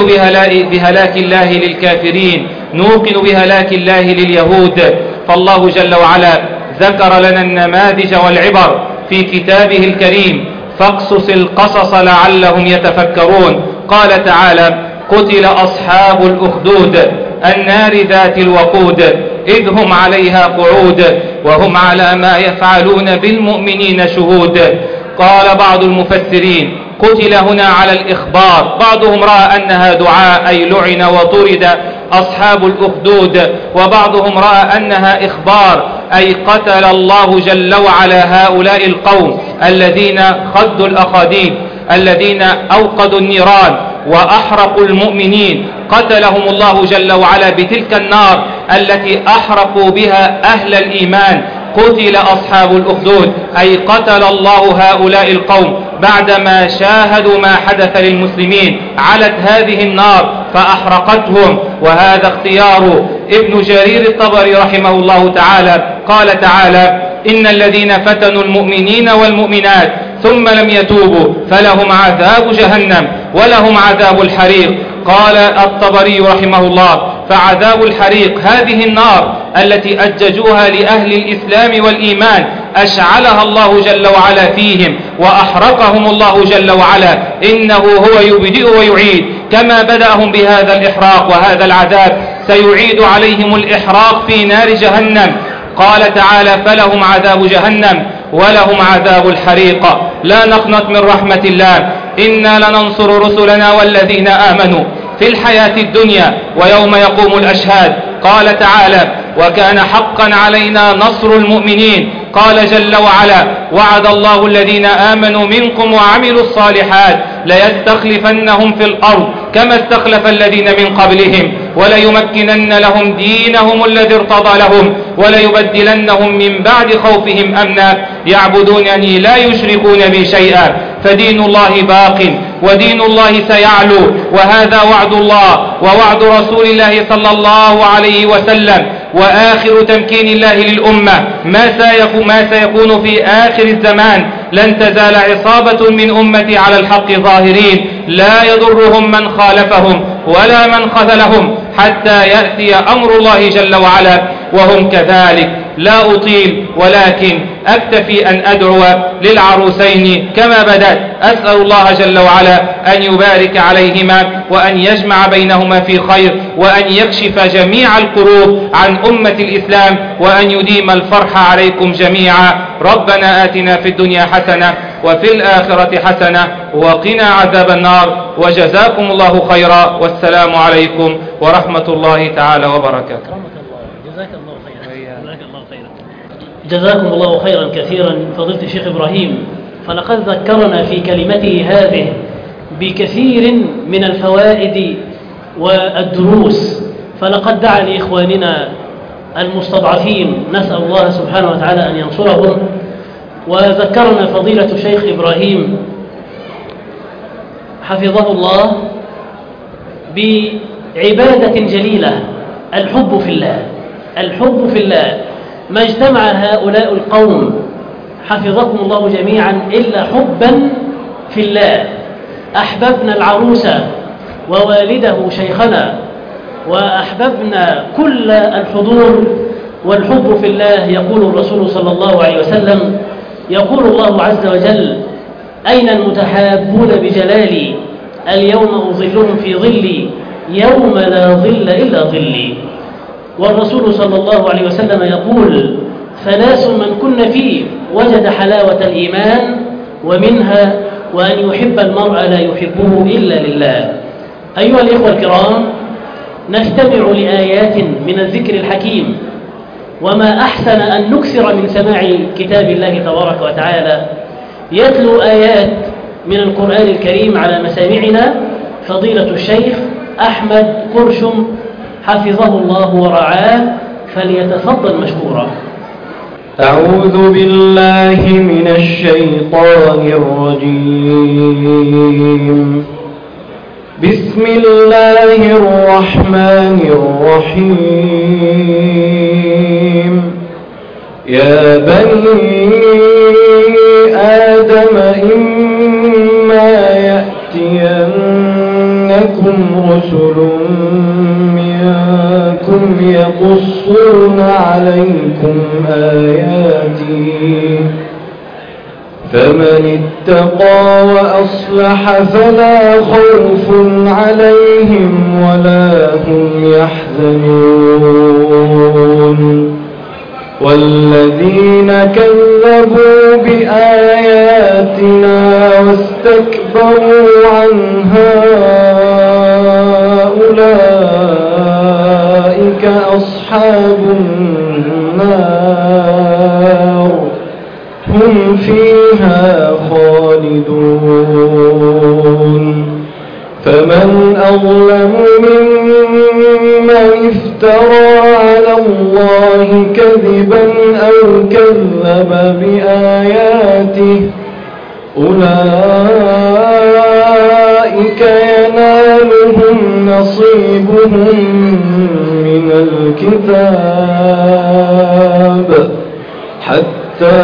بهلاك الله للكافرين، نوقن بهلاك الله لليهود. فالله جل وعلا ذكر لنا النماذج والعبر في كتابه الكريم، فاقصص القصص لعلهم يتفكرون. قال تعالى: قتل أصحاب الأخدود النار ذات الوقود إذ هم عليها قعود وهم على ما يفعلون بالمؤمنين شهود. قال بعض المفسرين: قتل هنا على الإخبار، بعضهم رأى أنها دعاء أي لعن وطرد أصحاب الأخدود، وبعضهم رأى أنها إخبار أي قتل الله جل وعلا هؤلاء القوم الذين خدوا الأخاديد، الذين أوقدوا النيران وأحرقوا المؤمنين، قتلهم الله جل وعلا بتلك النار التي أحرقوا بها أهل الإيمان. قتل أصحاب الأخدود أي قتل الله هؤلاء القوم بعدما شاهدوا ما حدث للمسلمين، علت هذه النار فأحرقتهم. وهذا اختيار ابن جرير الطبري رحمه الله تعالى. قال تعالى: إن الذين فتنوا المؤمنين والمؤمنات ثم لم يتوبوا فلهم عذاب جهنم ولهم عذاب الحريق. قال الطبري رحمه الله: فعذاب الحريق هذه النار التي أججوها لأهل الإسلام والإيمان أشعلها الله جل وعلا فيهم وأحرقهم الله جل وعلا. إنه هو يبدئ ويعيد، كما بدأهم بهذا الإحراق وهذا العذاب سيعيد عليهم الإحراق في نار جهنم. قال تعالى: فلهم عذاب جهنم ولهم عذاب الحريق. لا نقنط من رحمة الله، إنا لننصر رسلنا والذين آمنوا في الحياة الدنيا ويوم يقوم الأشهاد. قال تعالى: وكان حقا علينا نصر المؤمنين. قال جل وعلا: وعد الله الذين آمنوا منكم وعملوا الصالحات ليستخلفنهم في الأرض كما استخلف الذين من قبلهم وليمكنن لهم دينهم الذي ارتضى لهم وليبدلنهم من بعد خوفهم أمنا يعبدونني لا يشركون بي شيئا. فدين الله باق ودين الله سيعلو، وهذا وعد الله ووعد رسول الله صلى الله عليه وسلم. وآخر تمكين الله للأمة ما سيكون في آخر الزمان لن تزال عصابة من أمتي على الحق ظاهرين لا يضرهم من خالفهم ولا من خذلهم حتى يأتي أمر الله جل وعلا وهم كذلك. لا أطيل ولكن أكتفي أن أدعو للعروسين كما بدأت، أسأل الله جل وعلا أن يبارك عليهما وأن يجمع بينهما في خير وأن يكشف جميع الكروب عن أمة الإسلام وأن يديم الفرح عليكم جميعا. ربنا آتنا في الدنيا حسنة وفي الآخرة حسنة وقنا عذاب النار، وجزاكم الله خيرا، والسلام عليكم ورحمة الله تعالى وبركاته. جزاك الله خيرا. جزاك الله خيرا. جزاكم الله خيرا كثيرا فضيلة الشيخ إبراهيم، فلقد ذكرنا في كلمته هذه بكثير من الفوائد والدروس، فلقد دعا لإخواننا المستضعفين، نسأل الله سبحانه وتعالى أن ينصرهم. وذكرنا فضيلة الشيخ إبراهيم حفظه الله بعبادة جليلة، الحب في الله. الحب في الله، ما اجتمع هؤلاء القوم حفظكم الله جميعا إلا حبا في الله. أحببنا العروس ووالده شيخنا، وأحببنا كل الحضور، والحب في الله. يقول الرسول صلى الله عليه وسلم، يقول الله عز وجل: أين المتحابون بجلالي؟ اليوم أظلهم في ظلي يوم لا ظل إلا ظلي. والرسول صلى الله عليه وسلم يقول: ثلاث من كن فيه وجد حلاوة الإيمان، ومنها وأن يحب المرء لا يحبه إلا لله. أيها الإخوة الكرام، نستمع لآيات من الذكر الحكيم، وما أحسن أن نكثر من سماع كتاب الله تبارك وتعالى. يتلو آيات من القرآن الكريم على مسامعنا فضيلة الشيخ أحمد قرشم حفظه الله ورعاه، فليتفضل مشكورا. أعوذ بالله من الشيطان الرجيم. بسم الله الرحمن الرحيم. يا بني آدم إما يأتينكم رسل منكم يقصون عليكم آياتي فمن اتقى وأصلح فلا خوف عليهم ولا هم يحزنون. والذين كذبوا بآياتنا واستكبروا عنها أولئك أصحاب النار هم فيها خالدون. فمن أظلم ممن افترى على الله كذبا أو كذب بآياته أولئك ينالهم نصيبهم من الكتاب حتى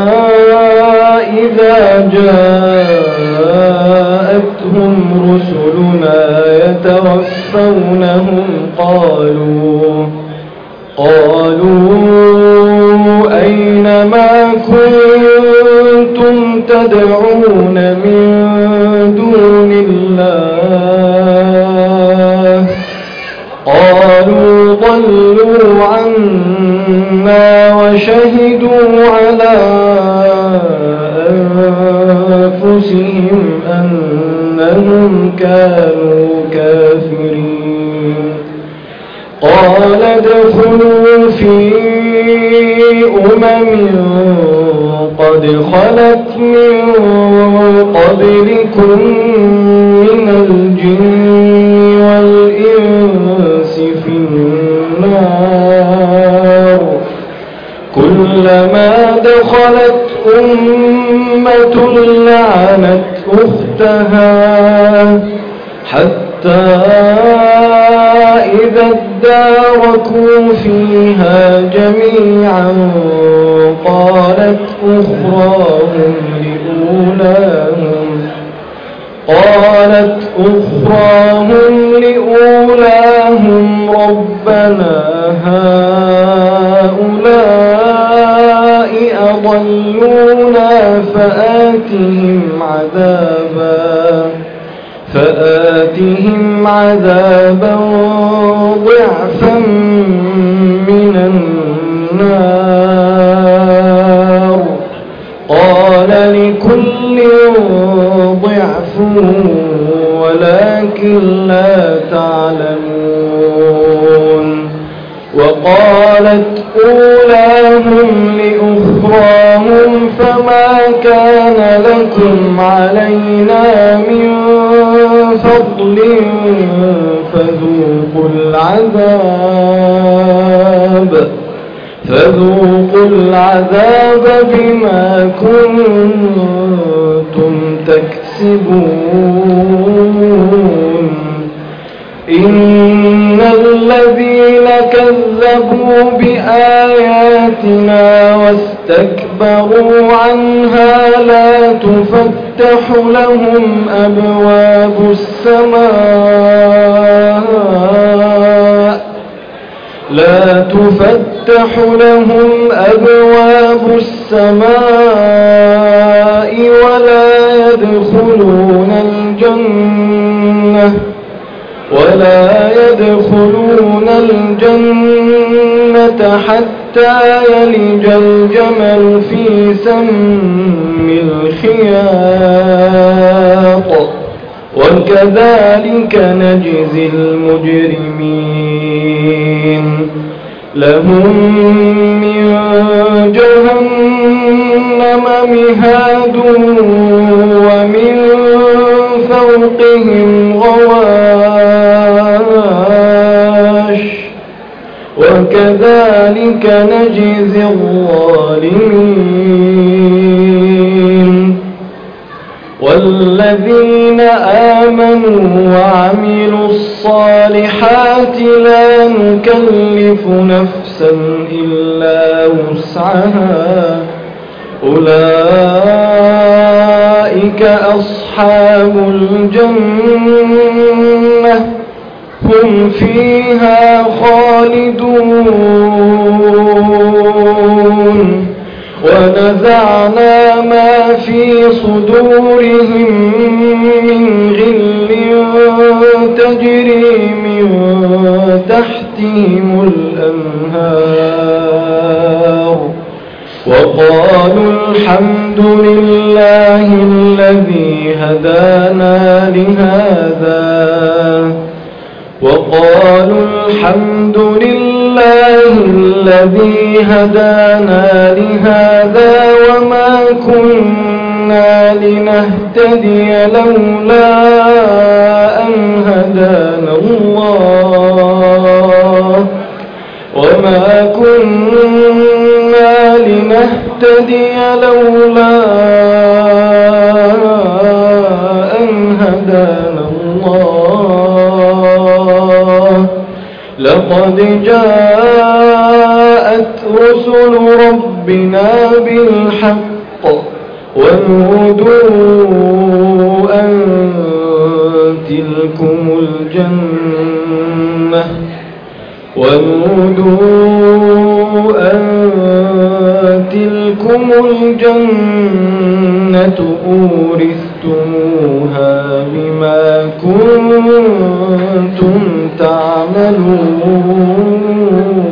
إذا جاءتهم رسلنا يتوفونهم قالوا قالوا أين ما كنتم تدعون من دون الله قالوا ضلوا عنا وشهدوا على أنفسهم أنهم كانوا كافرين. قال ادخلوا في أمم قد خلت من قبلكم من الجن والإنس في النار كلما دخلت أمة لعنت أختها حتى إذا اداركوا فيها جميعا قالت أخراهم لأولاهم قالت أخراهم لأولاهم ربنا هؤلاء أضلونا فآتهم عذابا فآتهم عذابا ضعفا من النار قال لكل ضعف ولكن لا تعلمون وقالت أولاهم لأخراهم فما كان لكم علينا من فضل فذوقوا العذاب فذوقوا العذاب بما كنتم تكسبون إن الذين كذبوا بآياتنا واستكبروا عنها لا تفتح لهم أبواب السماء لا تفتح لهم أبواب السماء ولا يدخلون الجنة ولا يدخلون الجنة حتى يلج الجمل في سم الخياط وكذلك نجزي المجرمين لهم من جهنم مهاد ومن فوقهم غواش وكذلك نجزي الظالمين والذين آمنوا وعملوا الصالحات لا نكلف نفسا إلا وسعها أولئك أصحاب الجنة هم فيها خالدون ونزعنا ما في صدورهم من غل تجري من تحتهم الأنهار وقالوا الحمد لله الذي هدانا لهذا وقالوا الحمد لله الذي هدانا لهذا وما كنا لنهتدي لولا أن هدانا الله وما كنا لنهتدي لولا أن هدانا الله لقد جاءت رسل ربنا بالحق ونودوا أن تلكم الجنة ونودوا أن تلكم الجنة أورثتموها بما كنتم تعملون.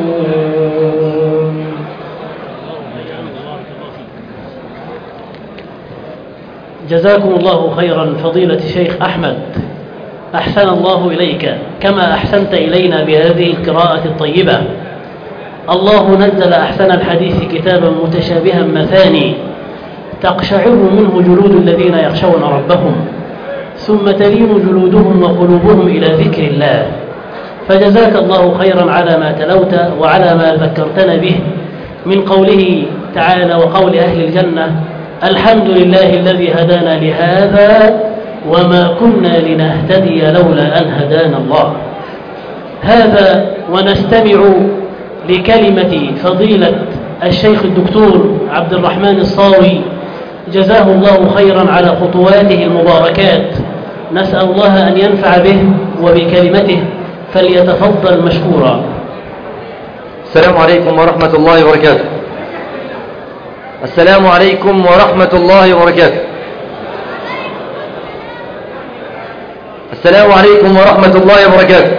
جزاكم الله خيرا فضيلة الشيخ أحمد، أحسن الله إليك كما أحسنت إلينا بهذه القراءة الطيبة. الله نزل أحسن الحديث كتابا متشابها مثاني تقشعر منه جلود الذين يخشون ربهم ثم تلين جلودهم وقلوبهم إلى ذكر الله. فجزاك الله خيرا على ما تلوت وعلى ما ذكرتنا به من قوله تعالى وقول أهل الجنة: الحمد لله الذي هدانا لهذا وما كنا لنهتدي لولا أن هدانا الله. هذا ونستمع لكلمة فضيلة الشيخ الدكتور عبد الرحمن الصاوي جزاه الله خيرا على خطواته المباركات. نسأل الله أن ينفع به وبكلمته، فليتفضل مشكورا. السلام عليكم ورحمة الله وبركاته. السلام عليكم ورحمة الله وبركاته. السلام عليكم ورحمة الله وبركاته.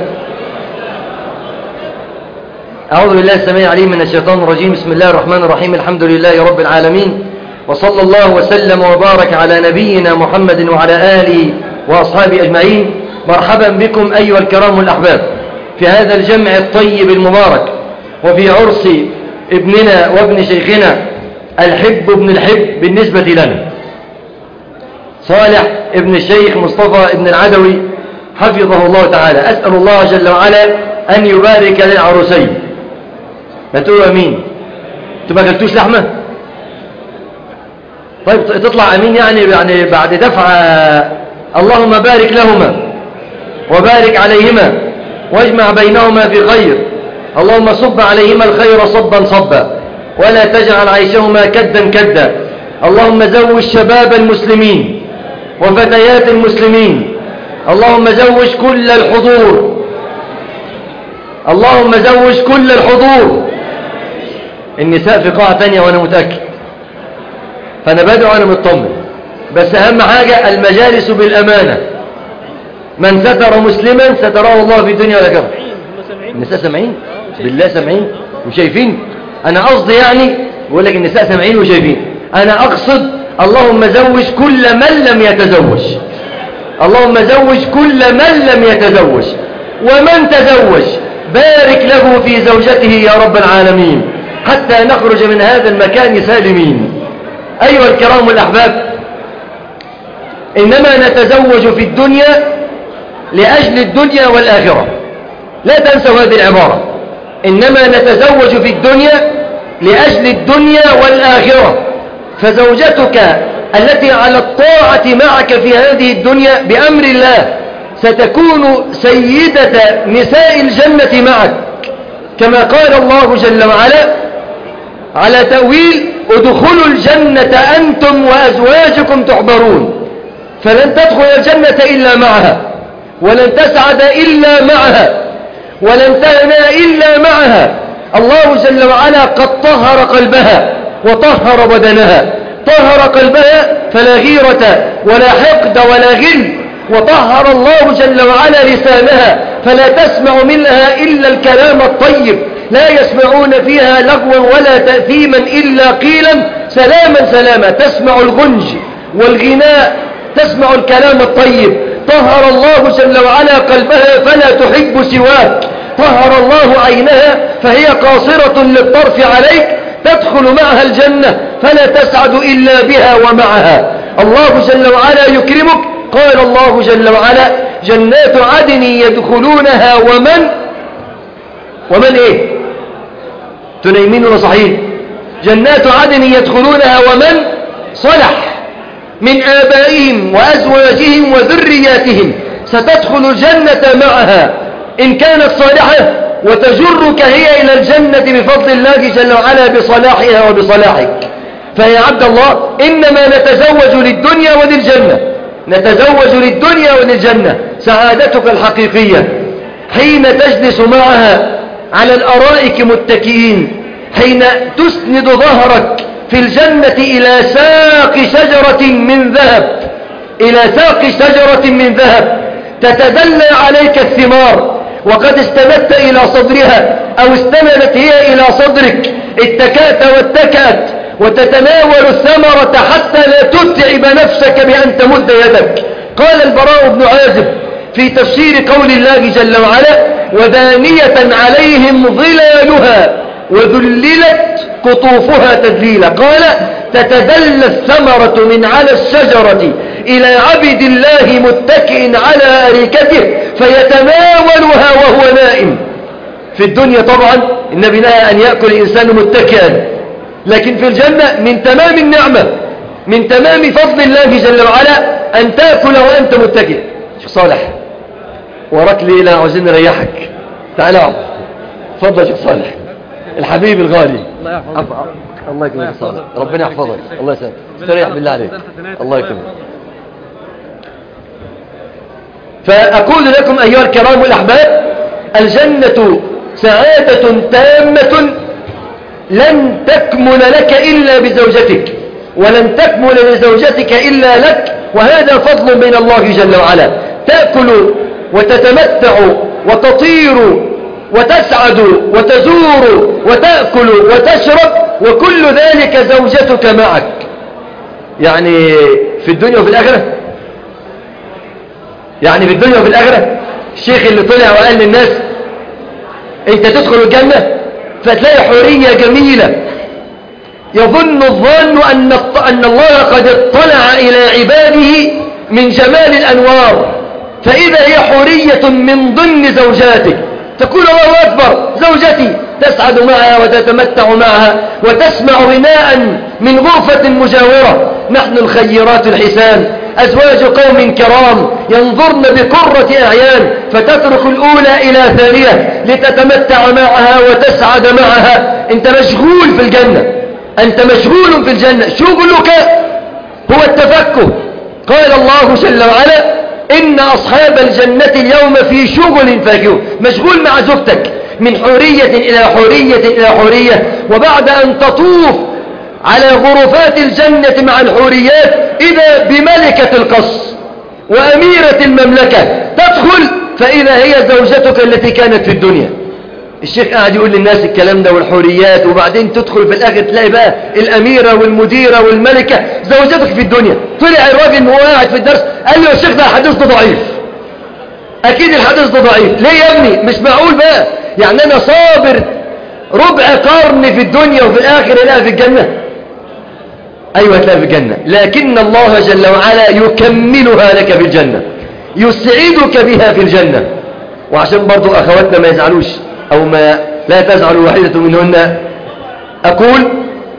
أعوذ بالله السميع العليم من الشيطان الرجيم. بسم الله الرحمن الرحيم. الحمد لله رب العالمين، وصلى الله وسلم وبارك على نبينا محمد وعلى آله وأصحابه أجمعين. مرحبا بكم أيها الكرام الأحباب في هذا الجمع الطيب المبارك، وفي عرس ابننا وابن شيخنا الحب ابن الحب بالنسبة لنا، صالح ابن الشيخ مصطفى ابن العدوي حفظه الله تعالى. أسأل الله جل وعلا أن يبارك للعروسين. ما تقولوا أمين؟ أنتوا ما قلتوش لحمة؟ طيب تطلع أمين يعني يعني بعد دفع اللهم بارك لهما وبارك عليهما واجمع بينهما في خير. اللهم صب عليهما الخير صبا صبا ولا تجعل عيشهما كدا كدا. اللهم زوج شباب المسلمين وفتيات المسلمين. اللهم زوج كل الحضور. اللهم زوج كل الحضور. النساء في قاعة تانية وأنا متأكد، فأنا بدعو أنا مطمن، بس أهم حاجة المجالس بالأمانة. من ستر مسلما ستراه الله في الدنيا ولا كفر. النساء سامعين؟ بالله سامعين وشايفين؟ أنا قصدي يعني بقول لك النساء سامعين وشايفين. أنا أقصد اللهم زوج كل من لم يتزوج. اللهم زوج كل من لم يتزوج، ومن تزوج بارك له في زوجته يا رب العالمين، حتى نخرج من هذا المكان سالمين. أيها الكرام الأحباب، إنما نتزوج في الدنيا لأجل الدنيا والآخرة. لا تنسوا هذه العبارة. إنما نتزوج في الدنيا لأجل الدنيا والآخرة. فزوجتك التي على الطاعة معك في هذه الدنيا بأمر الله ستكون سيدة نساء الجنة معك، كما قال الله جل وعلا على تأويل ادخلوا الجنة أنتم وأزواجكم تحبرون. فلن تدخل الجنة إلا معها، ولن تسعد إلا معها، ولن تهنى إلا معها. الله جل وعلا قد طهر قلبها وطهر بدنها. طهر قلبها فلا غيرة ولا حقد ولا غل، وطهر الله جل وعلا لسانها فلا تسمع منها إلا الكلام الطيب، لا يسمعون فيها لغوا ولا تأثيما إلا قيلا سلاما سلاما. تسمع الغنج والغناء، تسمع الكلام الطيب. طهر الله جل وعلا قلبها فلا تحب سواك. طهر الله عينها فهي قاصرة للطرف عليك، تدخل معها الجنة فلا تسعد إلا بها ومعها. الله جل وعلا يكرمك. قال الله جل وعلا جنات عدن يدخلونها ومن ومن ايه تنيمين ولا صحيح؟ جنات عدن يدخلونها ومن صلح من آبائهم وأزواجهم وذرياتهم. ستدخل الجنة معها إن كانت صالحة، وتجرك هي إلى الجنة بفضل الله جل وعلا بصلاحها وبصلاحك. فيا عبد الله، إنما نتزوج للدنيا وللجنة. نتزوج للدنيا وللجنة. سعادتك الحقيقية حين تجلس معها على الأرائك متكئين، حين تسند ظهرك في الجنة إلى ساق شجرة من ذهب، إلى ساق شجرة من ذهب تتدلى عليك الثمار، وقد استندت إلى صدرها أو استندت هي إلى صدرك، اتكأت واتكأت وتتناول الثمرة حتى لا تتعب نفسك بأن تمد يدك. قال البراء بن عازب في تفسير قول الله جل وعلا ودانية عليهم ظلالها وذللت قطوفها تذليلا. قال تتدلى الثمرة من على الشجرة إلى عبد الله متكئ على أريكته فيتناولها وهو نائم. في الدنيا طبعا النبي نهى أن يأكل الإنسان متكئا، لكن في الجنة من تمام النعمة، من تمام فضل الله جل وعلا أن تأكل وأنت متكئ. شيخ صالح وراك ليلة عاوزين نريحك، تعال اقعد. اتفضل يا شيخ صالح الحبيب الغالي. الله يحفظك. الله يكرمك صالح، ربنا يحفظك، الله يسلمك، استريح بالله عليك، الله يكرمك. فأقول لكم أيها الكرام الأحباب، الجنة سعادة تامة لن تكمل لك إلا بزوجتك، ولن تكمل لزوجتك إلا لك، وهذا فضل من الله جل وعلا. تأكل وتتمتع وتطير وتسعد وتزور وتأكل وتشرب، وكل ذلك زوجتك معك. يعني في الدنيا وفي الآخرة، يعني في الدنيا وفي الآخرة. الشيخ اللي طلع وقال للناس انت تدخل الجنة فتلاقي حورية جميلة، يظن الظان أن أن الله قد اطلع إلى عباده من جمال الأنوار، فإذا هي حورية من ضمن زوجاتك، تقول الله أكبر زوجتي، تسعد معها وتتمتع معها وتسمع غناء من غرفة مجاورة. نحن الخيرات الحسان، أزواج قوم كرام ينظرن بقرة أعيان، فتترك الأولى إلى ثانية لتتمتع معها وتسعد معها. أنت مشغول في الجنة، أنت مشغول في الجنة. شغلك هو التفكه. قال الله جل وعلا إن أصحاب الجنة اليوم في شغل فاكهون. مشغول مع زوجتك من حورية إلى حورية إلى حورية، وبعد أن تطوف على غرفات الجنة مع الحوريات إذا بملكة القصر وأميرة المملكة تدخل فإذا هي زوجتك التي كانت في الدنيا. الشيخ قاعد يقول للناس الكلام ده والحوريات، وبعدين تدخل في الآخر تلاقي بقى الأميرة والمديرة والملكة زوجتك في الدنيا. طلع الراجل وهو قاعد في الدرس قال له يا شيخ ده الحديث ده ضعيف. أكيد الحديث ده ضعيف. ليه يا ابني؟ مش معقول بقى، يعني أنا صابر ربع قرن في الدنيا وفي الآخر لا في الجنة. أيوة تلاقي في الجنة، لكن الله جل وعلا يكملها لك في الجنة، يسعدك بها في الجنة. وعشان برضو أخواتنا ما يزعلوش أو ما لا تزعل واحدة منهن، أقول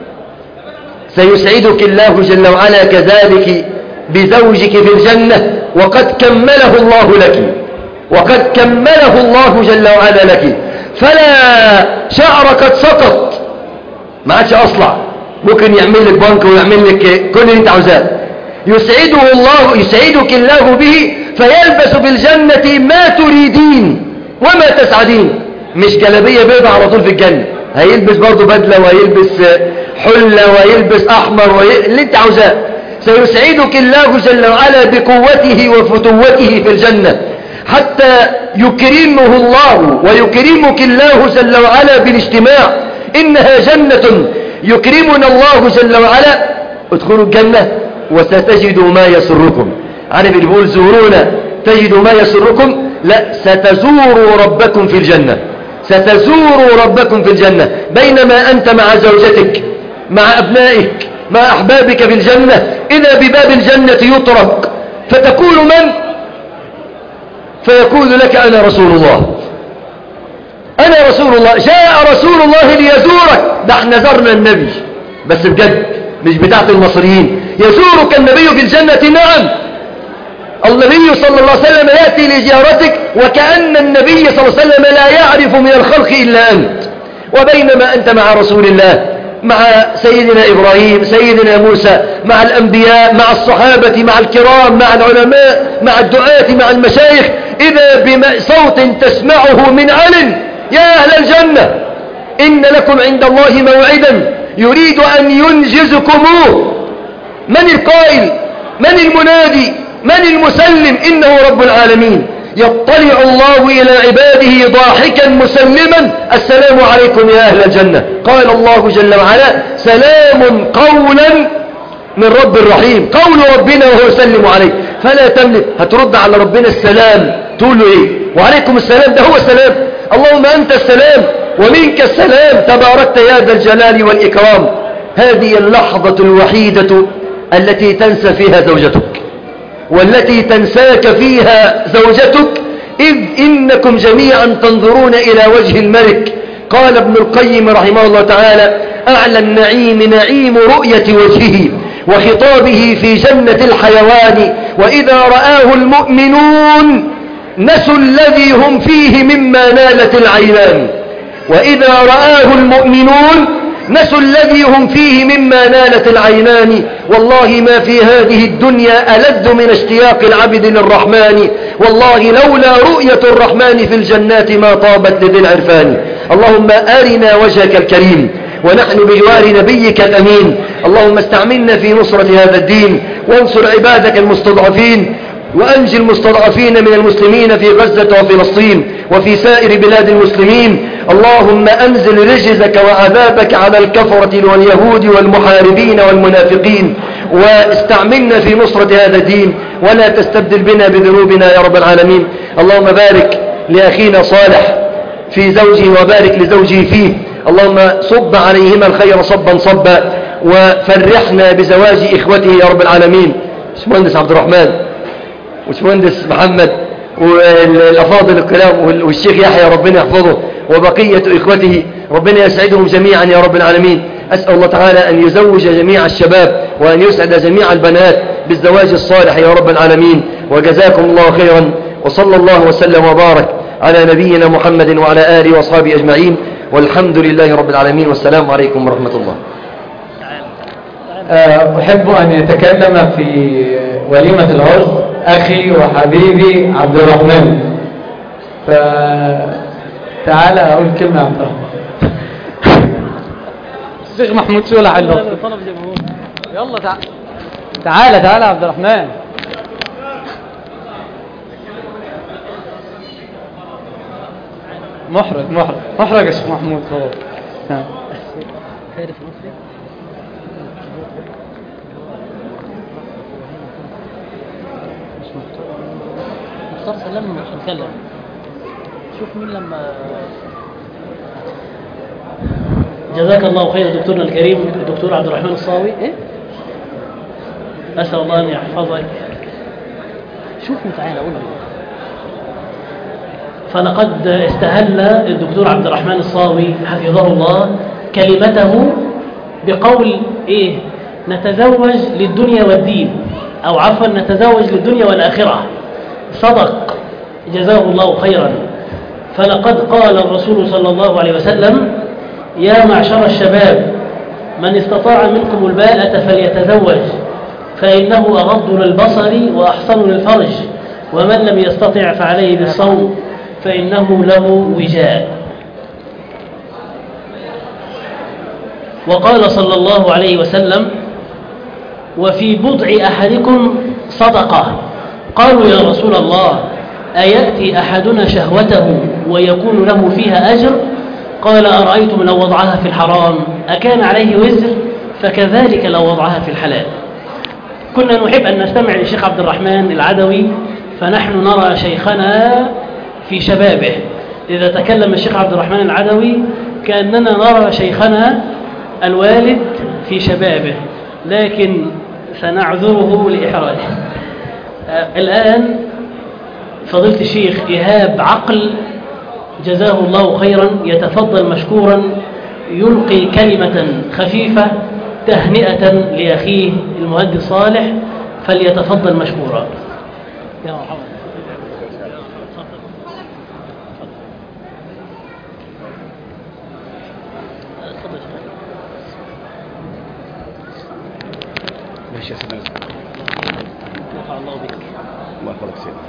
سيسعدك الله جل وعلا كذلك بزوجك في الجنة، وقد كمله الله لك، وقد كمله الله جل وعلا لك. فلا شعر قد سقط، ما عادش أصلع، ممكن يعمل لك بنك ويعمل لك كل اللي انت عاوزاه. يسعده الله، يسعدك الله به، فيلبس بالجنة ما تريدين وما تسعدين. مش جلبية بيضة على طول في الجنة، هيلبس برضو بدلة ويلبس حلة ويلبس أحمر وي... اللي انت عاوزاه. سيسعدك الله جل وعلا بقوته وفتوته في الجنة، حتى يكرمه الله ويكرمك الله جل وعلا بالاجتماع. إنها جنة يكرمنا الله جل وعلا. ادخلوا الجنة وستجدوا ما يسركم. عارف اللي بيقول زورونا تجدوا ما يسركم؟ لا، ستزوروا ربكم في الجنة، ستزوروا ربكم في الجنة. بينما أنت مع زوجتك مع أبنائك مع أحبابك في الجنة، إذا بباب الجنة يطرق فتقول من؟ فيقول لك أنا رسول الله، أنا رسول الله، جاء رسول الله ليزورك. ده احنا زرنا النبي بس بجد، مش بتاعت المصريين. يزورك النبي في الجنة، نعم. النبي صلى الله عليه وسلم يأتي لزيارتك وكأن النبي صلى الله عليه وسلم لا يعرف من الخلق إلا أنت. وبينما أنت مع رسول الله، مع سيدنا إبراهيم، سيدنا موسى، مع الأنبياء، مع الصحابة، مع الكرام، مع العلماء، مع الدعاة، مع المشايخ، إذا بصوت تسمعه من علن يا أهل الجنة إن لكم عند الله موعدا يريد أن ينجزكموه. من القائل؟ من المنادي؟ من المسلم؟ إنه رب العالمين. يطلع الله إلى عباده ضاحكا مسلما السلام عليكم يا أهل الجنة. قال الله جل وعلا سلام قولا من رب الرحيم. قول ربنا وهو يسلم عليك، فلا تملك هترد على ربنا السلام تقول له إيه؟ وعليكم السلام، ده هو السلام. اللهم أنت السلام ومنك السلام تباركت يا ذا الجلال والإكرام. هذه اللحظة الوحيدة التي تنسى فيها زوجتك، والتي تنساك فيها زوجتك، إذ إنكم جميعا تنظرون إلى وجه الملك. قال ابن القيم رحمه الله تعالى أعلى النعيم نعيم رؤية وجهه وخطابه في جنة الحيوان، وإذا رآه المؤمنون نسوا الذي هم فيه مما نالت العينان. وإذا رآه المؤمنون نسوا الذي هم فيه مما نالت العينان. والله ما في هذه الدنيا ألذ من اشتياق العبد للرحمن. والله لولا رؤية الرحمن في الجنات ما طابت لذي العرفان. اللهم أرنا وجهك الكريم ونحن بجوار نبيك الأمين. اللهم استعملنا في نصرة هذا الدين وانصر عبادك المستضعفين وأنجي المستضعفين من المسلمين في غزة وفلسطين وفي سائر بلاد المسلمين. اللهم أنزل رجزك وعذابك على الكفرة واليهود والمحاربين والمنافقين واستعملنا في نصرة هذا الدين ولا تستبدل بنا بذنوبنا يا رب العالمين. اللهم بارك لأخينا صالح في زوجه وبارك لزوجه فيه. اللهم صب عليهما الخير صبا صبا وفرحنا بزواج إخوته يا رب العالمين. باشمهندس عبد الرحمن وباشمهندس محمد والأفاضل الكرام والشيخ يحيى ربنا يحفظه وبقية إخوته ربنا يسعدهم جميعا يا رب العالمين. أسأل الله تعالى أن يزوج جميع الشباب وأن يسعد جميع البنات بالزواج الصالح يا رب العالمين. وجزاكم الله خيرا وصلى الله وسلم وبارك على نبينا محمد وعلى آله وأصحابه أجمعين والحمد لله رب العالمين والسلام عليكم ورحمة الله. أحب أن يتكلم في وليمة العرس أخي وحبيبي عبد الرحمن، فتعالى أقول كلمة عبد الرحمن. الشيخ محمود شو لعله يلا تعالى تعالى تعالى عبد الرحمن. محرج محرج محرج يا شيخ محمود. هو خير في مصر مختار سلام مش هنتكلم. شوف مين لما جزاك الله خير دكتورنا الكريم الدكتور عبد الرحمن الصاوي. ايه اسال الله ان يحفظك. شوف تعالى اقول لك. فلقد استهل الدكتور عبد الرحمن الصاوي حفظه الله كلمته بقول ايه نتزوج للدنيا والدين او عفوا نتزوج للدنيا والآخرة. صدق جزاه الله خيرا. فلقد قال الرسول صلى الله عليه وسلم يا معشر الشباب من استطاع منكم الباءة فليتزوج فإنه أغض للبصر وأحصن للفرج ومن لم يستطع فعليه بالصوم فإنه له وجاء. وقال صلى الله عليه وسلم وفي بضع أحدكم صدقة. قالوا يا رسول الله أيأتي أحدنا شهوته ويكون له فيها أجر؟ قال أرأيتم لو وضعها في الحرام أكان عليه وزر؟ فكذلك لو وضعها في الحلال. كنا نحب أن نستمع للشيخ عبد الرحمن العدوي فنحن نرى شيخنا في شبابه. إذا تكلم الشيخ عبد الرحمن العدوي كأننا نرى شيخنا الوالد في شبابه لكن سنعذره لإحراجه. آه الآن فضيلة الشيخ إيهاب عقل جزاه الله خيرا يتفضل مشكورا يلقي كلمة خفيفة تهنئة لأخيه المهندس صالح فليتفضل مشكورا. يا محمد ماشي يا سيدنا. نفع الله بك. الله يخليك سيدنا.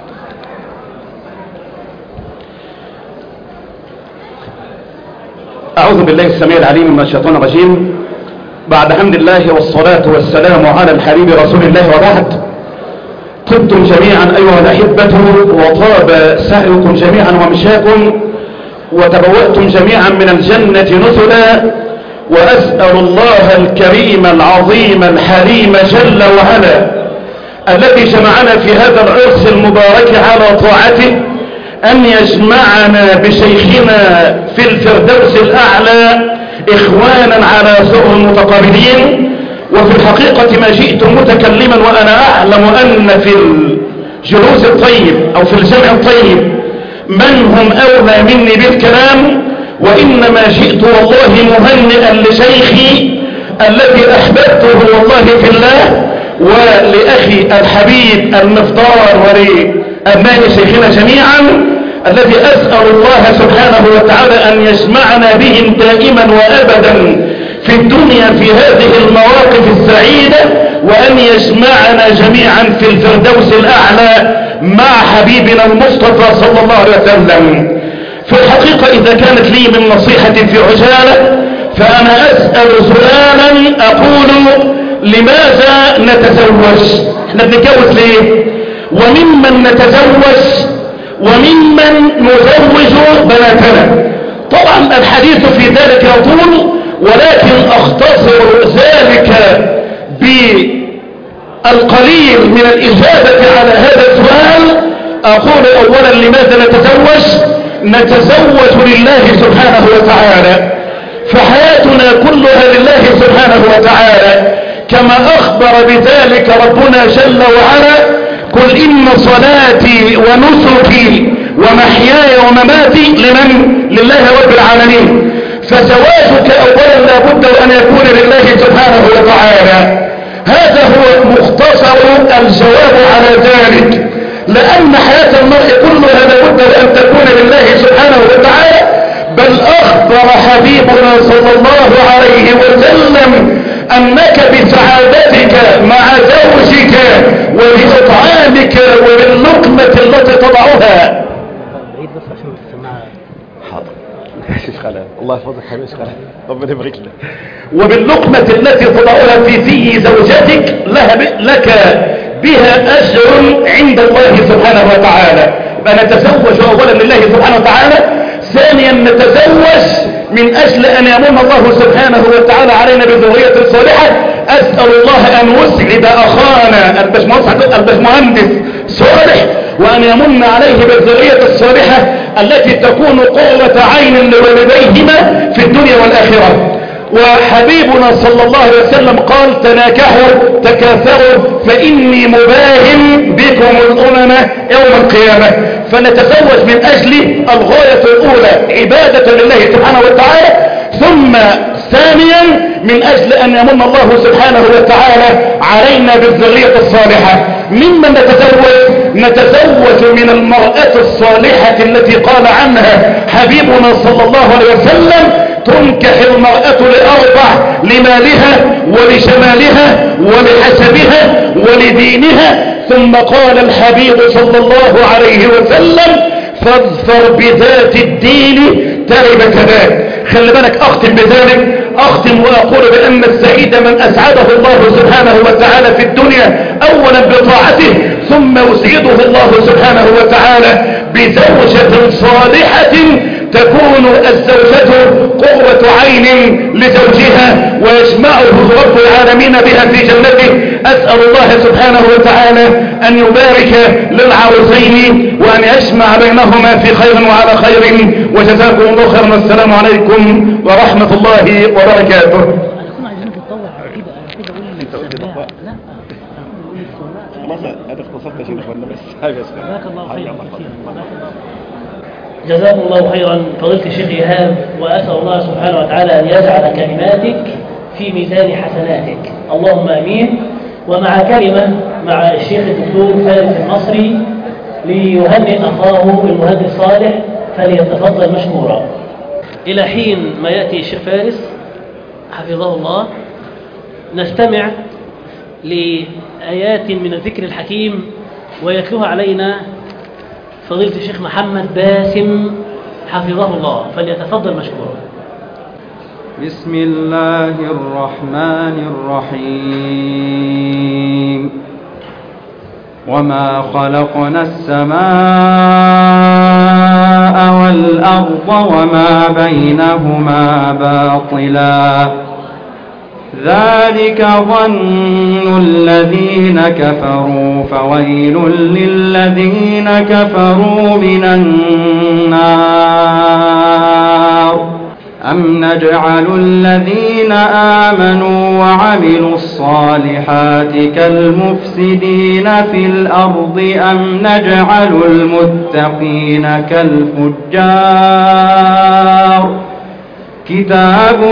أعوذ بالله السميع العليم من الشيطان الرجيم. بعد حمد الله والصلاة والسلام على الحبيب رسول الله وبعد. طبتم جميعا أيها الأحبة وطاب سعيكم جميعا ومشاكم وتبوأتم جميعا من الجنة نزلا. وأسأل الله الكريم العظيم الحليم جل وعلا الذي جمعنا في هذا العرس المبارك على طاعته أن يجمعنا بشيخنا في الفردوس الأعلى إخوانا على سرر متقابلين. وفي الحقيقة ما جئت متكلما وأنا أعلم أن في الجلوس الطيب أو في الجمع الطيب من هم أولى مني بالكلام، وإنما جئت والله مهنئا لشيخي الذي أحببته والله في الله ولأخي الحبيب المفطار ولأبناء شيخنا جميعا الذي أسأل الله سبحانه وتعالى أن يجمعنا بهم دائما وأبدا في في الدنيا في هذه المواقف السعيدة، وأن يجمعنا جميعا في الفردوس الأعلى مع حبيبنا المصطفى صلى الله عليه وسلم. في الحقيقة إذا كانت لي من نصيحة في عجالة، فأنا أسأل سؤالا أقول: لماذا نتزوج؟ احنا بنتجوز ليه؟ وممن نتزوج وممن نزوج بناتنا؟ طبعا الحديث في ذلك يطول، ولكن أختصر ذلك بالقليل من الإجابة على هذا السؤال. أقول أولا: لماذا نتزوج؟ نتزوج لله سبحانه وتعالى، فحياتنا كلها لله سبحانه وتعالى، كما أخبر بذلك ربنا جل وعلا: قل إن صلاتي ونسكي ومحياي ومماتي لمن؟ لله رب العالمين. فزواجك أولا لابد أن يكون لله سبحانه وتعالى. هذا هو مختصر الجواب على ذلك، لأن حياة المرء كلها لابد أن تكون لله سبحانه وتعالى. بل أخبر حبيبنا صلى الله عليه وسلم أنك بسعادتك مع زوجك وبإطعامك وباللقمة التي تضعها. الله يحفظك حبيبي خلاص، ربنا يبارك لك. وباللقمة التي تضعها في في زوجتك لها لك بها أجر عند الله سبحانه وتعالى. فنتزوج أولا لله سبحانه وتعالى، ثانيا نتزوج من أجل أن يمن الله سبحانه وتعالى علينا بذرية صالحة. أسأل الله أن يسعد أخانا البشمهندس صالح، وأن يمن عليه بالذرية الصالحة التي تكون قرة عين لوالديهما في الدنيا والآخرة. وحبيبنا صلى الله عليه وسلم قال: تناكحوا تكاثروا فإني مباهم بكم الأمم يوم القيامة. فنتزوج من أجل الغاية الأولى عبادة لله سبحانه وتعالى، ثم ثانيا من أجل أن يمن الله سبحانه وتعالى علينا بالذرية الصالحة. ممن نتزوج؟ نتزوج من المرأة الصالحة التي قال عنها حبيبنا صلى الله عليه وسلم: تنكح المرأة لأربع: لمالها ولجمالها ولحسبها ولدينها. ثم قال الحبيب صلى الله عليه وسلم: فاظفر بذات الدين تربت يداك. خلي بالك، أختم بذلك، أختم وأقول بأن السعيد من أسعده الله سبحانه وتعالى في الدنيا أولا بطاعته، ثم يسعده الله سبحانه وتعالى بزوجة صالحة تكون الزوجة قرة عين لزوجها ويجمعه رب العالمين بها في جنته. أسأل الله سبحانه وتعالى أن يبارك للعروسين وأن يجمع بينهما في خير وعلى خير، وجزاكم الله خيرا. والسلام عليكم ورحمة الله وبركاته. جزاكم الله خيرا فضيلة الشيخ إيهاب، وأسأل الله سبحانه وتعالى أن يجعل كلماتك في ميزان حسناتك، اللهم أمين. ومع كلمة مع الشيخ الدكتور فارس المصري ليهنئ أخاه المهندس صالح، فليتفضل مشكورا. إلى حين ما يأتي الشيخ فارس حفظه الله، نستمع لآيات من الذكر الحكيم ويتلوها علينا فضيلة الشيخ محمد باسم حفظه الله، فليتفضل مشكورا. بسم الله الرحمن الرحيم. وما خلقنا السماء والأرض وما بينهما باطلا ذلك ظن الذين كفروا فويل للذين كفروا من النار. أم نجعل الذين آمنوا وعملوا الصالحات كالمفسدين في الأرض أم نجعل المتقين كالفجار. كتاب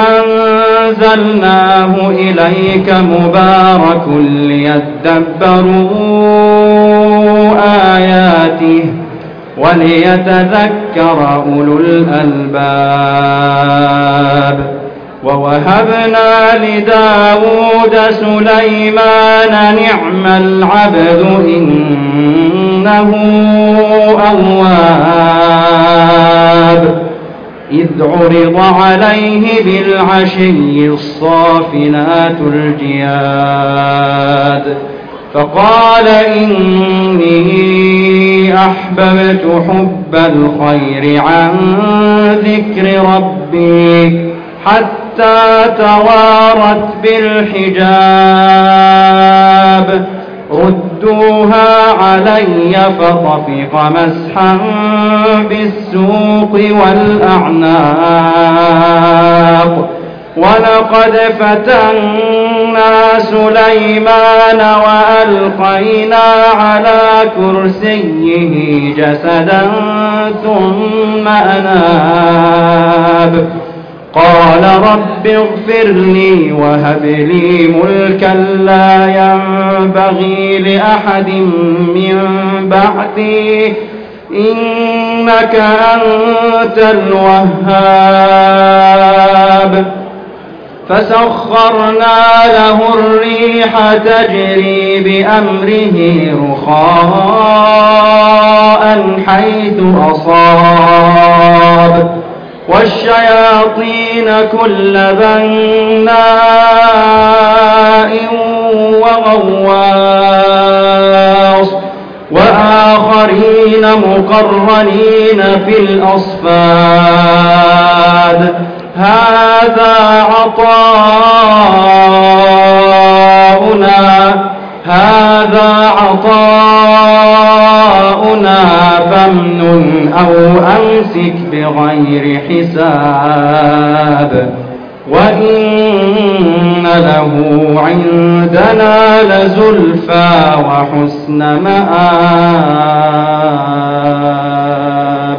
أنزلناه إليك مبارك ليدبروا آياته وليتذكر أولو الألباب. ووهبنا لداود سليمان نعم العبد إنه أواب إذ عرض عليه بالعشي الصافنات الجياد فقال إني أحببت حب الخير عن ذكر ربي حتى توارت بالحجاب ردوها علي فطفق مسحا بالسوق والأعناق ولقد فتنا سليمان وألقينا على كرسيه جسدا ثم أناب قال رب اغفر لي وهب لي ملكا لا ينبغي لأحد من بعدي إنك أنت الوهاب فسخرنا له الريح تجري بأمره رخاء حيث أصاب والشياطين كل بناء وغواص وآخرين مقرنين في الأصفاد هذا عطاؤنا هذا عطاؤنا فامنن أو أمسك بغير حساب وإن له عندنا لزلفى وحسن مآب.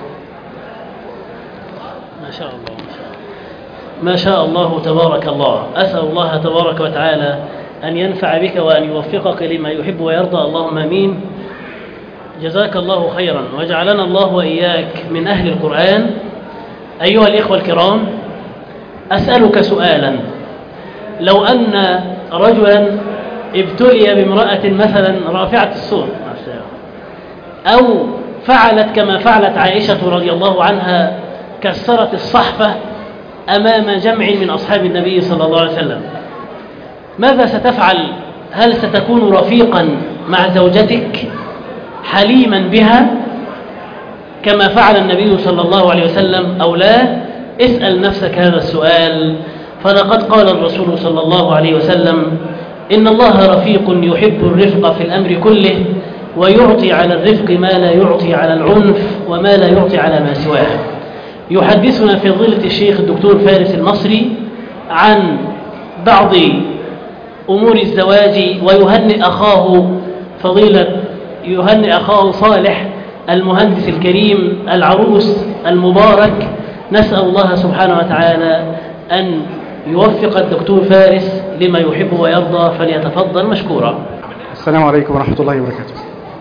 ما شاء الله ما شاء الله تبارك الله. أسأل الله تبارك وتعالى أن ينفع بك وأن يوفقك لما يحب ويرضى، اللهم آمين. جزاك الله خيرا وجعلنا الله وإياك من أهل القرآن. أيها الإخوة الكرام، أسألك سؤالا: لو أن رجلا ابتلي بامرأة مثلا رافعة الصوت أو فعلت كما فعلت عائشة رضي الله عنها، كسرت الصحفة أمام جمع من أصحاب النبي صلى الله عليه وسلم، ماذا ستفعل؟ هل ستكون رفيقا مع زوجتك حليما بها كما فعل النبي صلى الله عليه وسلم أو لا؟ اسأل نفسك هذا السؤال، فلقد قال الرسول صلى الله عليه وسلم: إن الله رفيق يحب الرفق في الأمر كله، ويعطي على الرفق ما لا يعطي على العنف وما لا يعطي على ما سواه. يحدثنا في ظلة الشيخ الدكتور فارس المصري عن بعض أمور الزواج، ويهنئ أخاه فضيلة يهنئ أخاه صالح المهندس الكريم العروس المبارك. نسأل الله سبحانه وتعالى أن يوفق الدكتور فارس لما يحب ويرضى، فليتفضل مشكورا. السلام عليكم ورحمة الله وبركاته.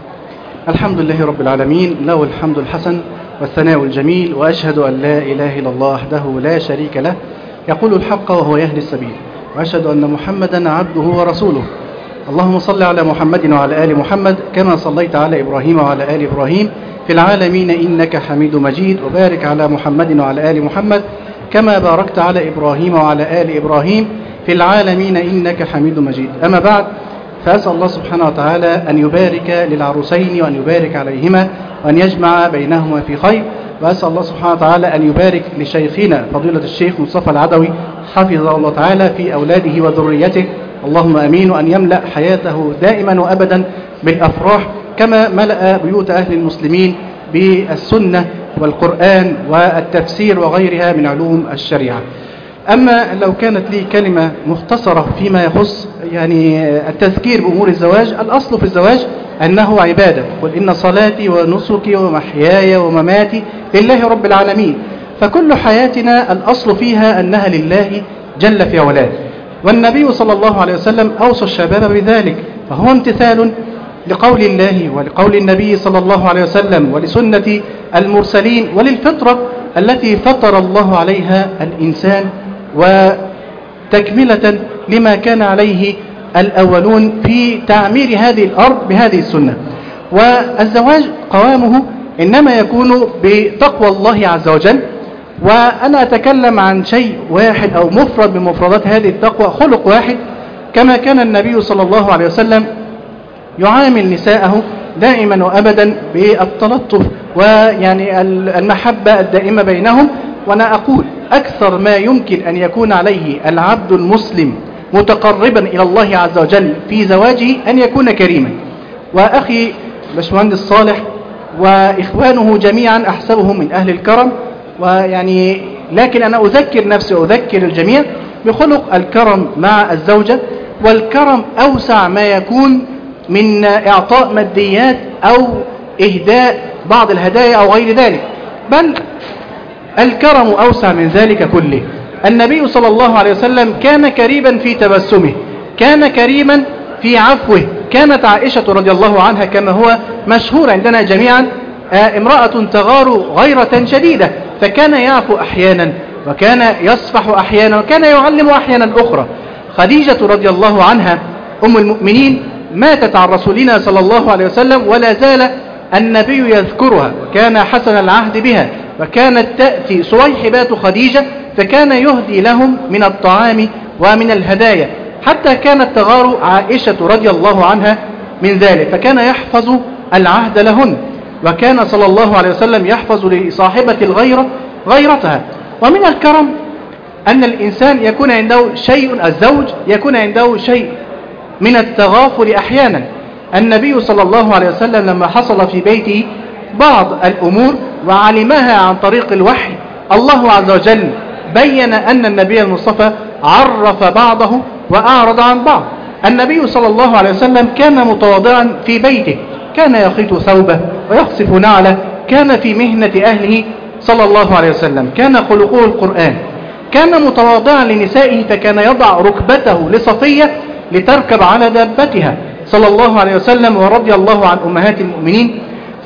الحمد لله رب العالمين، له الحمد الحسن والثناء الجميل، وأشهد أن لا إله إلا الله وحده لا شريك له يقول الحق وهو يهدي السبيل، وأشهد أن محمدا عبده ورسوله. اللهم صل على محمد وعلى آل محمد كما صليت على إبراهيم وعلى آل إبراهيم في العالمين إنك حميد مجيد، وبارك على محمد وعلى آل محمد كما باركت على إبراهيم وعلى آل إبراهيم في العالمين إنك حميد مجيد. أما بعد، فأسأل الله سبحانه وتعالى أن يبارك للعروسين وأن يبارك عليهما وأن يجمع بينهما في خير، وأسأل الله سبحانه وتعالى أن يبارك لشيخنا فضيلة الشيخ مصطفى العدوي حفظه الله تعالى في أولاده وذريته، اللهم أمين، وأن يملأ حياته دائما وأبدا بالأفراح كما ملأ بيوت أهل المسلمين بالسنة والقرآن والتفسير وغيرها من علوم الشريعة. أما لو كانت لي كلمة مختصرة فيما يخص يعني التذكير بأمور الزواج، الأصل في الزواج أنه عبادة، قل إن صلاتي ونسكي ومحياي ومماتي لله رب العالمين، فكل حياتنا الأصل فيها أنها لله جل في علاه. والنبي صلى الله عليه وسلم أوصى الشباب بذلك، فهو امتثال لقول الله ولقول النبي صلى الله عليه وسلم ولسنة المرسلين وللفطرة التي فطر الله عليها الإنسان وتكملة لما كان عليه الأولون في تعمير هذه الأرض بهذه السنة. والزواج قوامه إنما يكون بتقوى الله عز وجل. وأنا أتكلم عن شيء واحد أو مفرد من مفردات هذه التقوى، خلق واحد، كما كان النبي صلى الله عليه وسلم يعامل نساءه دائما وأبدا بالتلطف ويعني المحبة الدائمة بينهم. وأنا أقول أكثر ما يمكن أن يكون عليه العبد المسلم متقربا إلى الله عز وجل في زواجه أن يكون كريما. وأخي باشمهندس صالح وإخوانه جميعا أحسبهم من أهل الكرم، ويعني لكن أنا أذكر نفسي وأذكر الجميع بخلق الكرم مع الزوجة. والكرم أوسع ما يكون من إعطاء ماديات أو إهداء بعض الهدايا أو غير ذلك، بل الكرم أوسع من ذلك كله. النبي صلى الله عليه وسلم كان كريما في تبسمه، كان كريما في عفوه. كانت عائشة رضي الله عنها كما هو مشهور عندنا جميعا امرأة تغار غيرة شديدة، فكان يعفو أحيانا وكان يصفح أحيانا وكان يعلم أحيانا أخرى. خديجة رضي الله عنها أم المؤمنين ماتت عن رسولنا صلى الله عليه وسلم ولا زال النبي يذكرها، وكان حسن العهد بها، وكانت تأتي صويحبات خديجة فكان يهدي لهم من الطعام ومن الهدايا، حتى كانت تغار عائشة رضي الله عنها من ذلك، فكان يحفظ العهد لهن. وكان صلى الله عليه وسلم يحفظ لصاحبة الغيرة غيرتها. ومن الكرم أن الإنسان يكون عنده شيء، الزوج يكون عنده شيء من التغافل أحيانا. النبي صلى الله عليه وسلم لما حصل في بيته بعض الأمور وعلمها عن طريق الوحي، الله عز وجل بين أن النبي المصطفى عرف بعضه وأعرض عن بعض. النبي صلى الله عليه وسلم كان متواضعا في بيته، كان يخيط ثوبه ويخصف نعله، كان في مهنة أهله صلى الله عليه وسلم، كان خلقه القرآن، كان متواضعا لنسائه، فكان يضع ركبته لصفية لتركب على دابتها صلى الله عليه وسلم ورضي الله عن أمهات المؤمنين.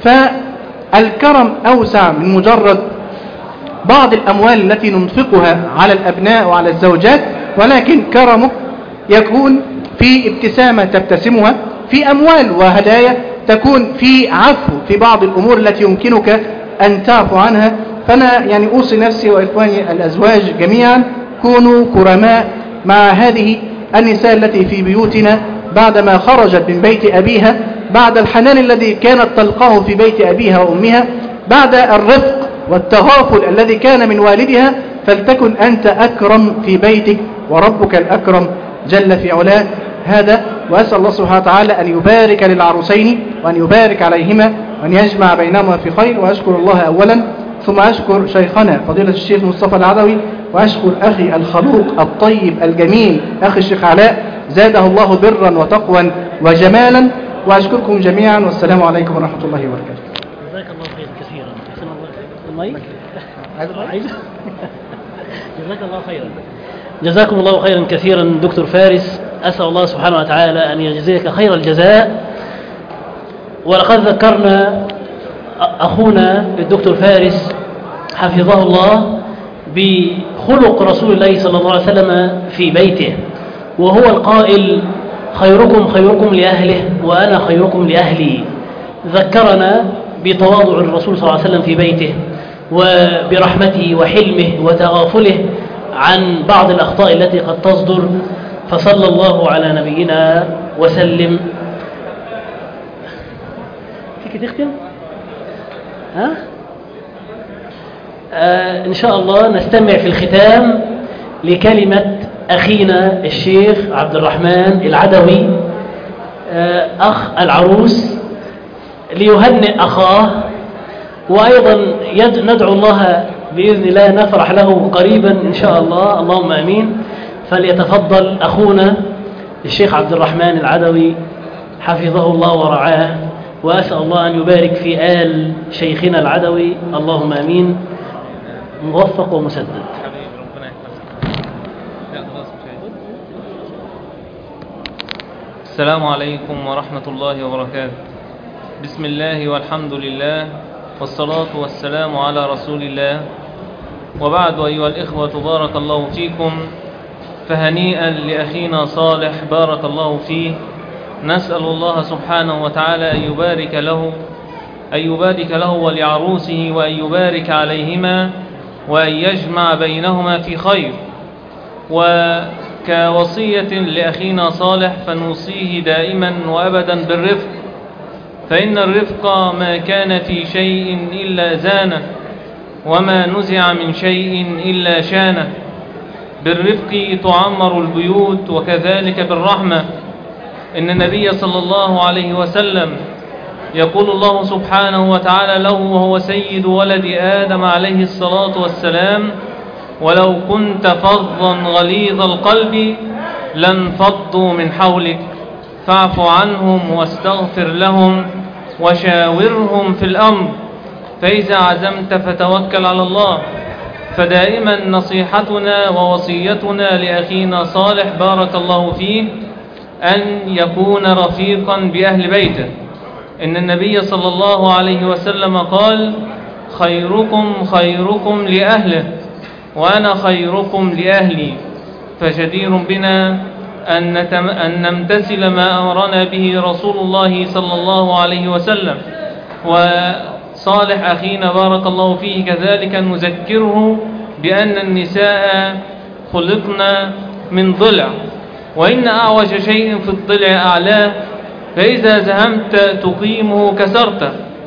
فالكرم أوسع من مجرد بعض الأموال التي ننفقها على الأبناء وعلى الزوجات، ولكن كرمه يكون في ابتسامة تبتسمها، في أموال وهدايا تكون في عفو في بعض الأمور التي يمكنك أن تعفو عنها. فأنا يعني أوصي نفسي وإخواني الأزواج جميعا كونوا كرماء مع هذه النساء التي في بيوتنا بعدما خرجت من بيت أبيها، بعد الحنان الذي كانت تلقاه في بيت أبيها وأمها، بعد الرفق والتغافل الذي كان من والدها، فلتكن أنت أكرم في بيتك وربك الأكرم جل في علاه. هذا وأسأل الله سبحانه وتعالى أن يبارك للعروسين وأن يبارك عليهما وأن يجمع بينهما في خير. وأشكر الله أولا، ثم أشكر شيخنا فضيلة الشيخ مصطفى العدوي، وأشكر أخي الخلوق الطيب الجميل أخي الشيخ علاء، زاده الله برا وتقوى وجمالا. وأشكركم جميعا، والسلام عليكم ورحمة الله وبركاته. جزاك الله خيرا كثيرا. أحسن الله المايك. عايز جزاك الله خيرا. جزاكم الله خيرا كثيرا دكتور فارس، أسأل الله سبحانه وتعالى أن يجزيك خير الجزاء. ولقد ذكرنا أخونا الدكتور فارس حفظه الله بخلق رسول الله صلى الله عليه وسلم في بيته، وهو القائل خيركم خيركم لأهله وأنا خيركم لأهلي. ذكرنا بتواضع الرسول صلى الله عليه وسلم في بيته وبرحمته وحلمه وتغافله عن بعض الأخطاء التي قد تصدر، فصلى الله على نبينا وسلم. فيك تختم؟ ها؟ آه إن شاء الله نستمع في الختام لكلمة أخينا الشيخ عبد الرحمن العدوي آه أخ العروس، ليهنئ أخاه، وأيضا ندعو الله بإذن الله نفرح له قريبا إن شاء الله، اللهم أمين. فليتفضل أخونا الشيخ عبد الرحمن العدوي حفظه الله ورعاه، وأسأل الله أن يبارك في آل شيخنا العدوي، اللهم أمين. موفق ومسدد. السلام عليكم ورحمة الله وبركاته. بسم الله والحمد لله والصلاة والسلام على رسول الله. وبعد أيها الإخوة بارك الله فيكم، فهنيئا لأخينا صالح بارك الله فيه. نسأل الله سبحانه وتعالى أن يبارك له أن يبارك له ولعروسه وأن يبارك عليهما وأن يجمع بينهما في خير. وكوصية لأخينا صالح فنوصيه دائما وأبدا بالرفق، فإن الرفق ما كان في شيء إلا زانه، وما نزع من شيء إلا شانه. بالرفق تعمر البيوت، وكذلك بالرحمة. إن النبي صلى الله عليه وسلم يقول الله سبحانه وتعالى له وهو سيد ولد آدم عليه الصلاة والسلام: ولو كنت فظا غليظ القلب لانفضوا من حولك فاعف عنهم واستغفر لهم وشاورهم في الأمر فإذا عزمت فتوكل على الله. فدائما نصيحتنا ووصيتنا لأخينا صالح بارك الله فيه أن يكون رفيقا بأهل بيته. إن النبي صلى الله عليه وسلم قال: خيركم خيركم لأهله وأنا خيركم لأهلي. فجدير بنا أن, نتم أن نمتثل ما أمرنا به رسول الله صلى الله عليه وسلم. وصالح أخينا بارك الله فيه كذلك نذكره بأن النساء خلقنا من ضلع، وإن أعوج شيء في الضلع أعلاه، فإذا زهمت تقيمه كسرته.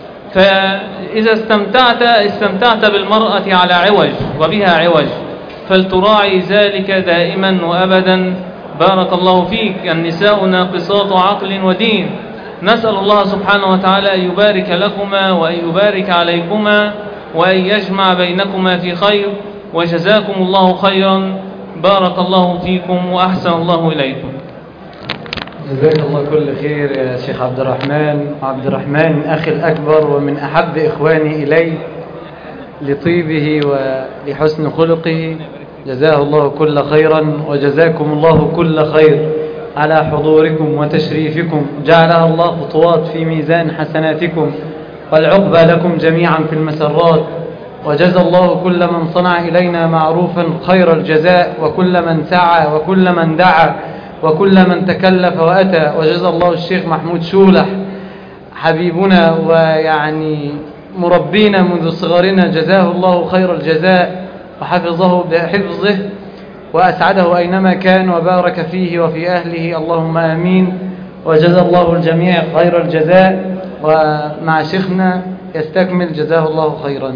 فإذا استمتعت استمتعت بالمرأة على عوج وبها عوج، فلتراعي ذلك دائما وأبدا بارك الله فيك. النساء ناقصات عقل ودين. نسأل الله سبحانه وتعالى أن يبارك لكما وأن يبارك عليكما وأن يجمع بينكما في خير، وجزاكم الله خيرا. بارك الله فيكم وأحسن الله إليكم. جزاك الله كل خير يا شيخ عبد الرحمن. عبد الرحمن أخي الأكبر ومن أحب إخواني إلي لطيبه ولحسن خلقه، جزاه الله كل خيرا، وجزاكم الله كل خير على حضوركم وتشريفكم. جعلها الله خطوات في ميزان حسناتكم، والعقبى لكم جميعا في المسرات. وجزى الله كل من صنع إلينا معروفا خير الجزاء، وكل من سعى وكل من دعا وكل من تكلف وأتى. وجزى الله الشيخ محمود شولح حبيبنا ويعني مربينا منذ صغرنا، جزاه الله خير الجزاء وحفظه بحفظه وأسعده أينما كان وبارك فيه وفي أهله، اللهم آمين. وجزى الله الجميع خير الجزاء. ومع شيخنا يستكمل، جزاه الله خيرا.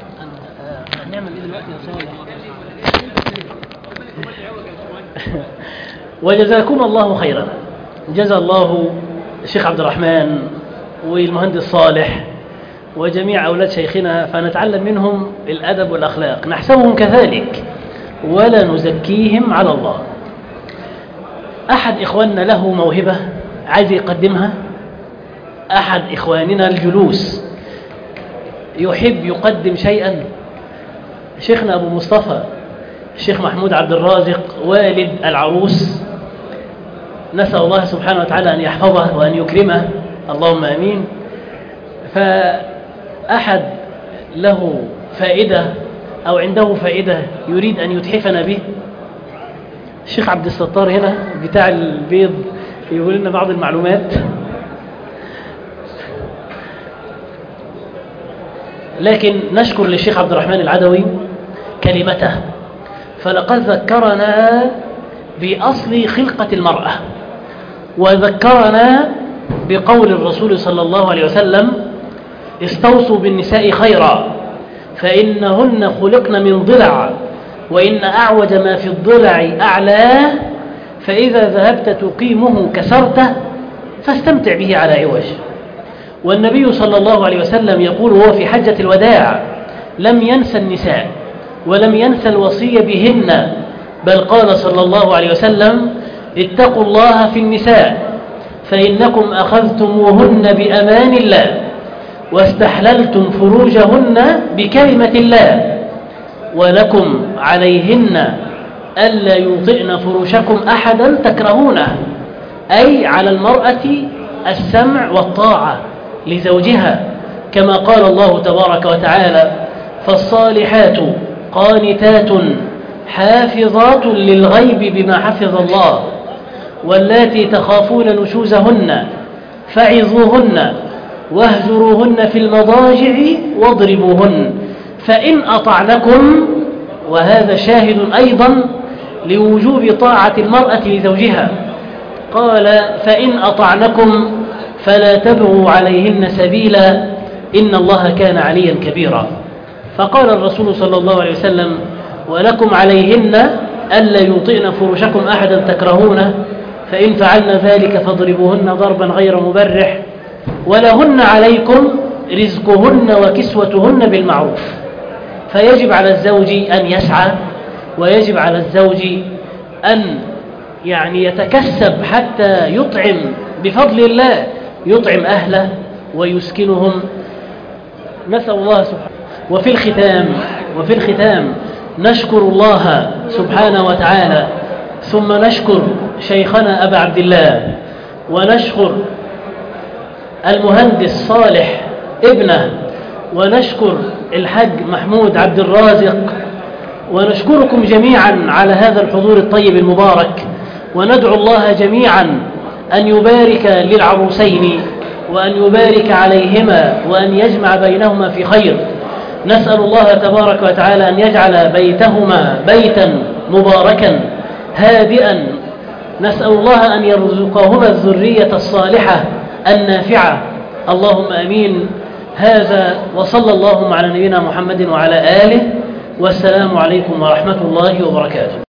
وجزاكم الله خيرا. جزا الله الشيخ عبد الرحمن والمهندس صالح وجميع أولاد شيخنا، فنتعلم منهم الأدب والأخلاق، نحسبهم كذلك ولا نزكيهم على الله. أحد إخواننا له موهبة عايز يقدمها، أحد إخواننا الجلوس يحب يقدم شيئا. شيخنا أبو مصطفى الشيخ محمود عبد الرازق والد العروس، نسأل الله سبحانه وتعالى أن يحفظه وأن يكرمه، اللهم آمين. فأحد له فائدة أو عنده فائدة يريد أن يتحفنا به. الشيخ عبد الستار هنا بتاع البيض يقول لنا بعض المعلومات، لكن نشكر للشيخ عبد الرحمن العدوي كلمته، فلقد ذكرنا بأصل خلقة المرأة، وذكرنا بقول الرسول صلى الله عليه وسلم: استوصوا بالنساء خيرا فإنهن خلقن من ضلع، وإن أعوج ما في الضلع أعلاه، فإذا ذهبت تقيمه كسرته فاستمتع به على عوج. والنبي صلى الله عليه وسلم يقول وهو في حجة الوداع: لم ينسى النساء ولم ينسى الوصية بهن، بل قال صلى الله عليه وسلم: اتقوا الله في النساء فإنكم أخذتموهن بأمان الله واستحللتم فروجهن بكلمة الله، ولكم عليهن ألا يوطئن فروشكم أحدا تكرهونه، أي على المرأة السمع والطاعة لزوجها، كما قال الله تبارك وتعالى: فالصالحات قانتات حافظات للغيب بما حفظ الله، واللاتي تخافون نشوزهن فعظوهن واهجروهن في المضاجع واضربوهن، فإن أطعنكم، وهذا شاهد أيضا لوجوب طاعة المرأة لزوجها، قال فإن أطعنكم فلا تبغوا عليهن سبيلا إن الله كان عليا كبيرا. فقال الرسول صلى الله عليه وسلم ولكم عليهن ألا يطئن فرشكم أحدا تكرهونه، فإن فعلن ذلك فاضربوهن ضربا غير مبرح، ولهن عليكم رزقهن وكسوتهن بالمعروف. فيجب على الزوج أن يسعى، ويجب على الزوج أن يعني يتكسب حتى يطعم بفضل الله، يطعم أهله ويسكنهم. نسأل الله سبحانه. وفي الختام وفي الختام نشكر الله سبحانه وتعالى، ثم نشكر شيخنا أبا عبد الله، ونشكر المهندس صالح ابنه، ونشكر الحاج محمود عبد الرازق، ونشكركم جميعا على هذا الحضور الطيب المبارك، وندعو الله جميعا أن يبارك للعروسين وأن يبارك عليهما وأن يجمع بينهما في خير. نسأل الله تبارك وتعالى أن يجعل بيتهما بيتا مباركا هادئا، نسأل الله أن يرزقهما الذرية الصالحة النافعة، اللهم أمين. هذا وصلى الله على نبينا محمد وعلى آله، والسلام عليكم ورحمة الله وبركاته.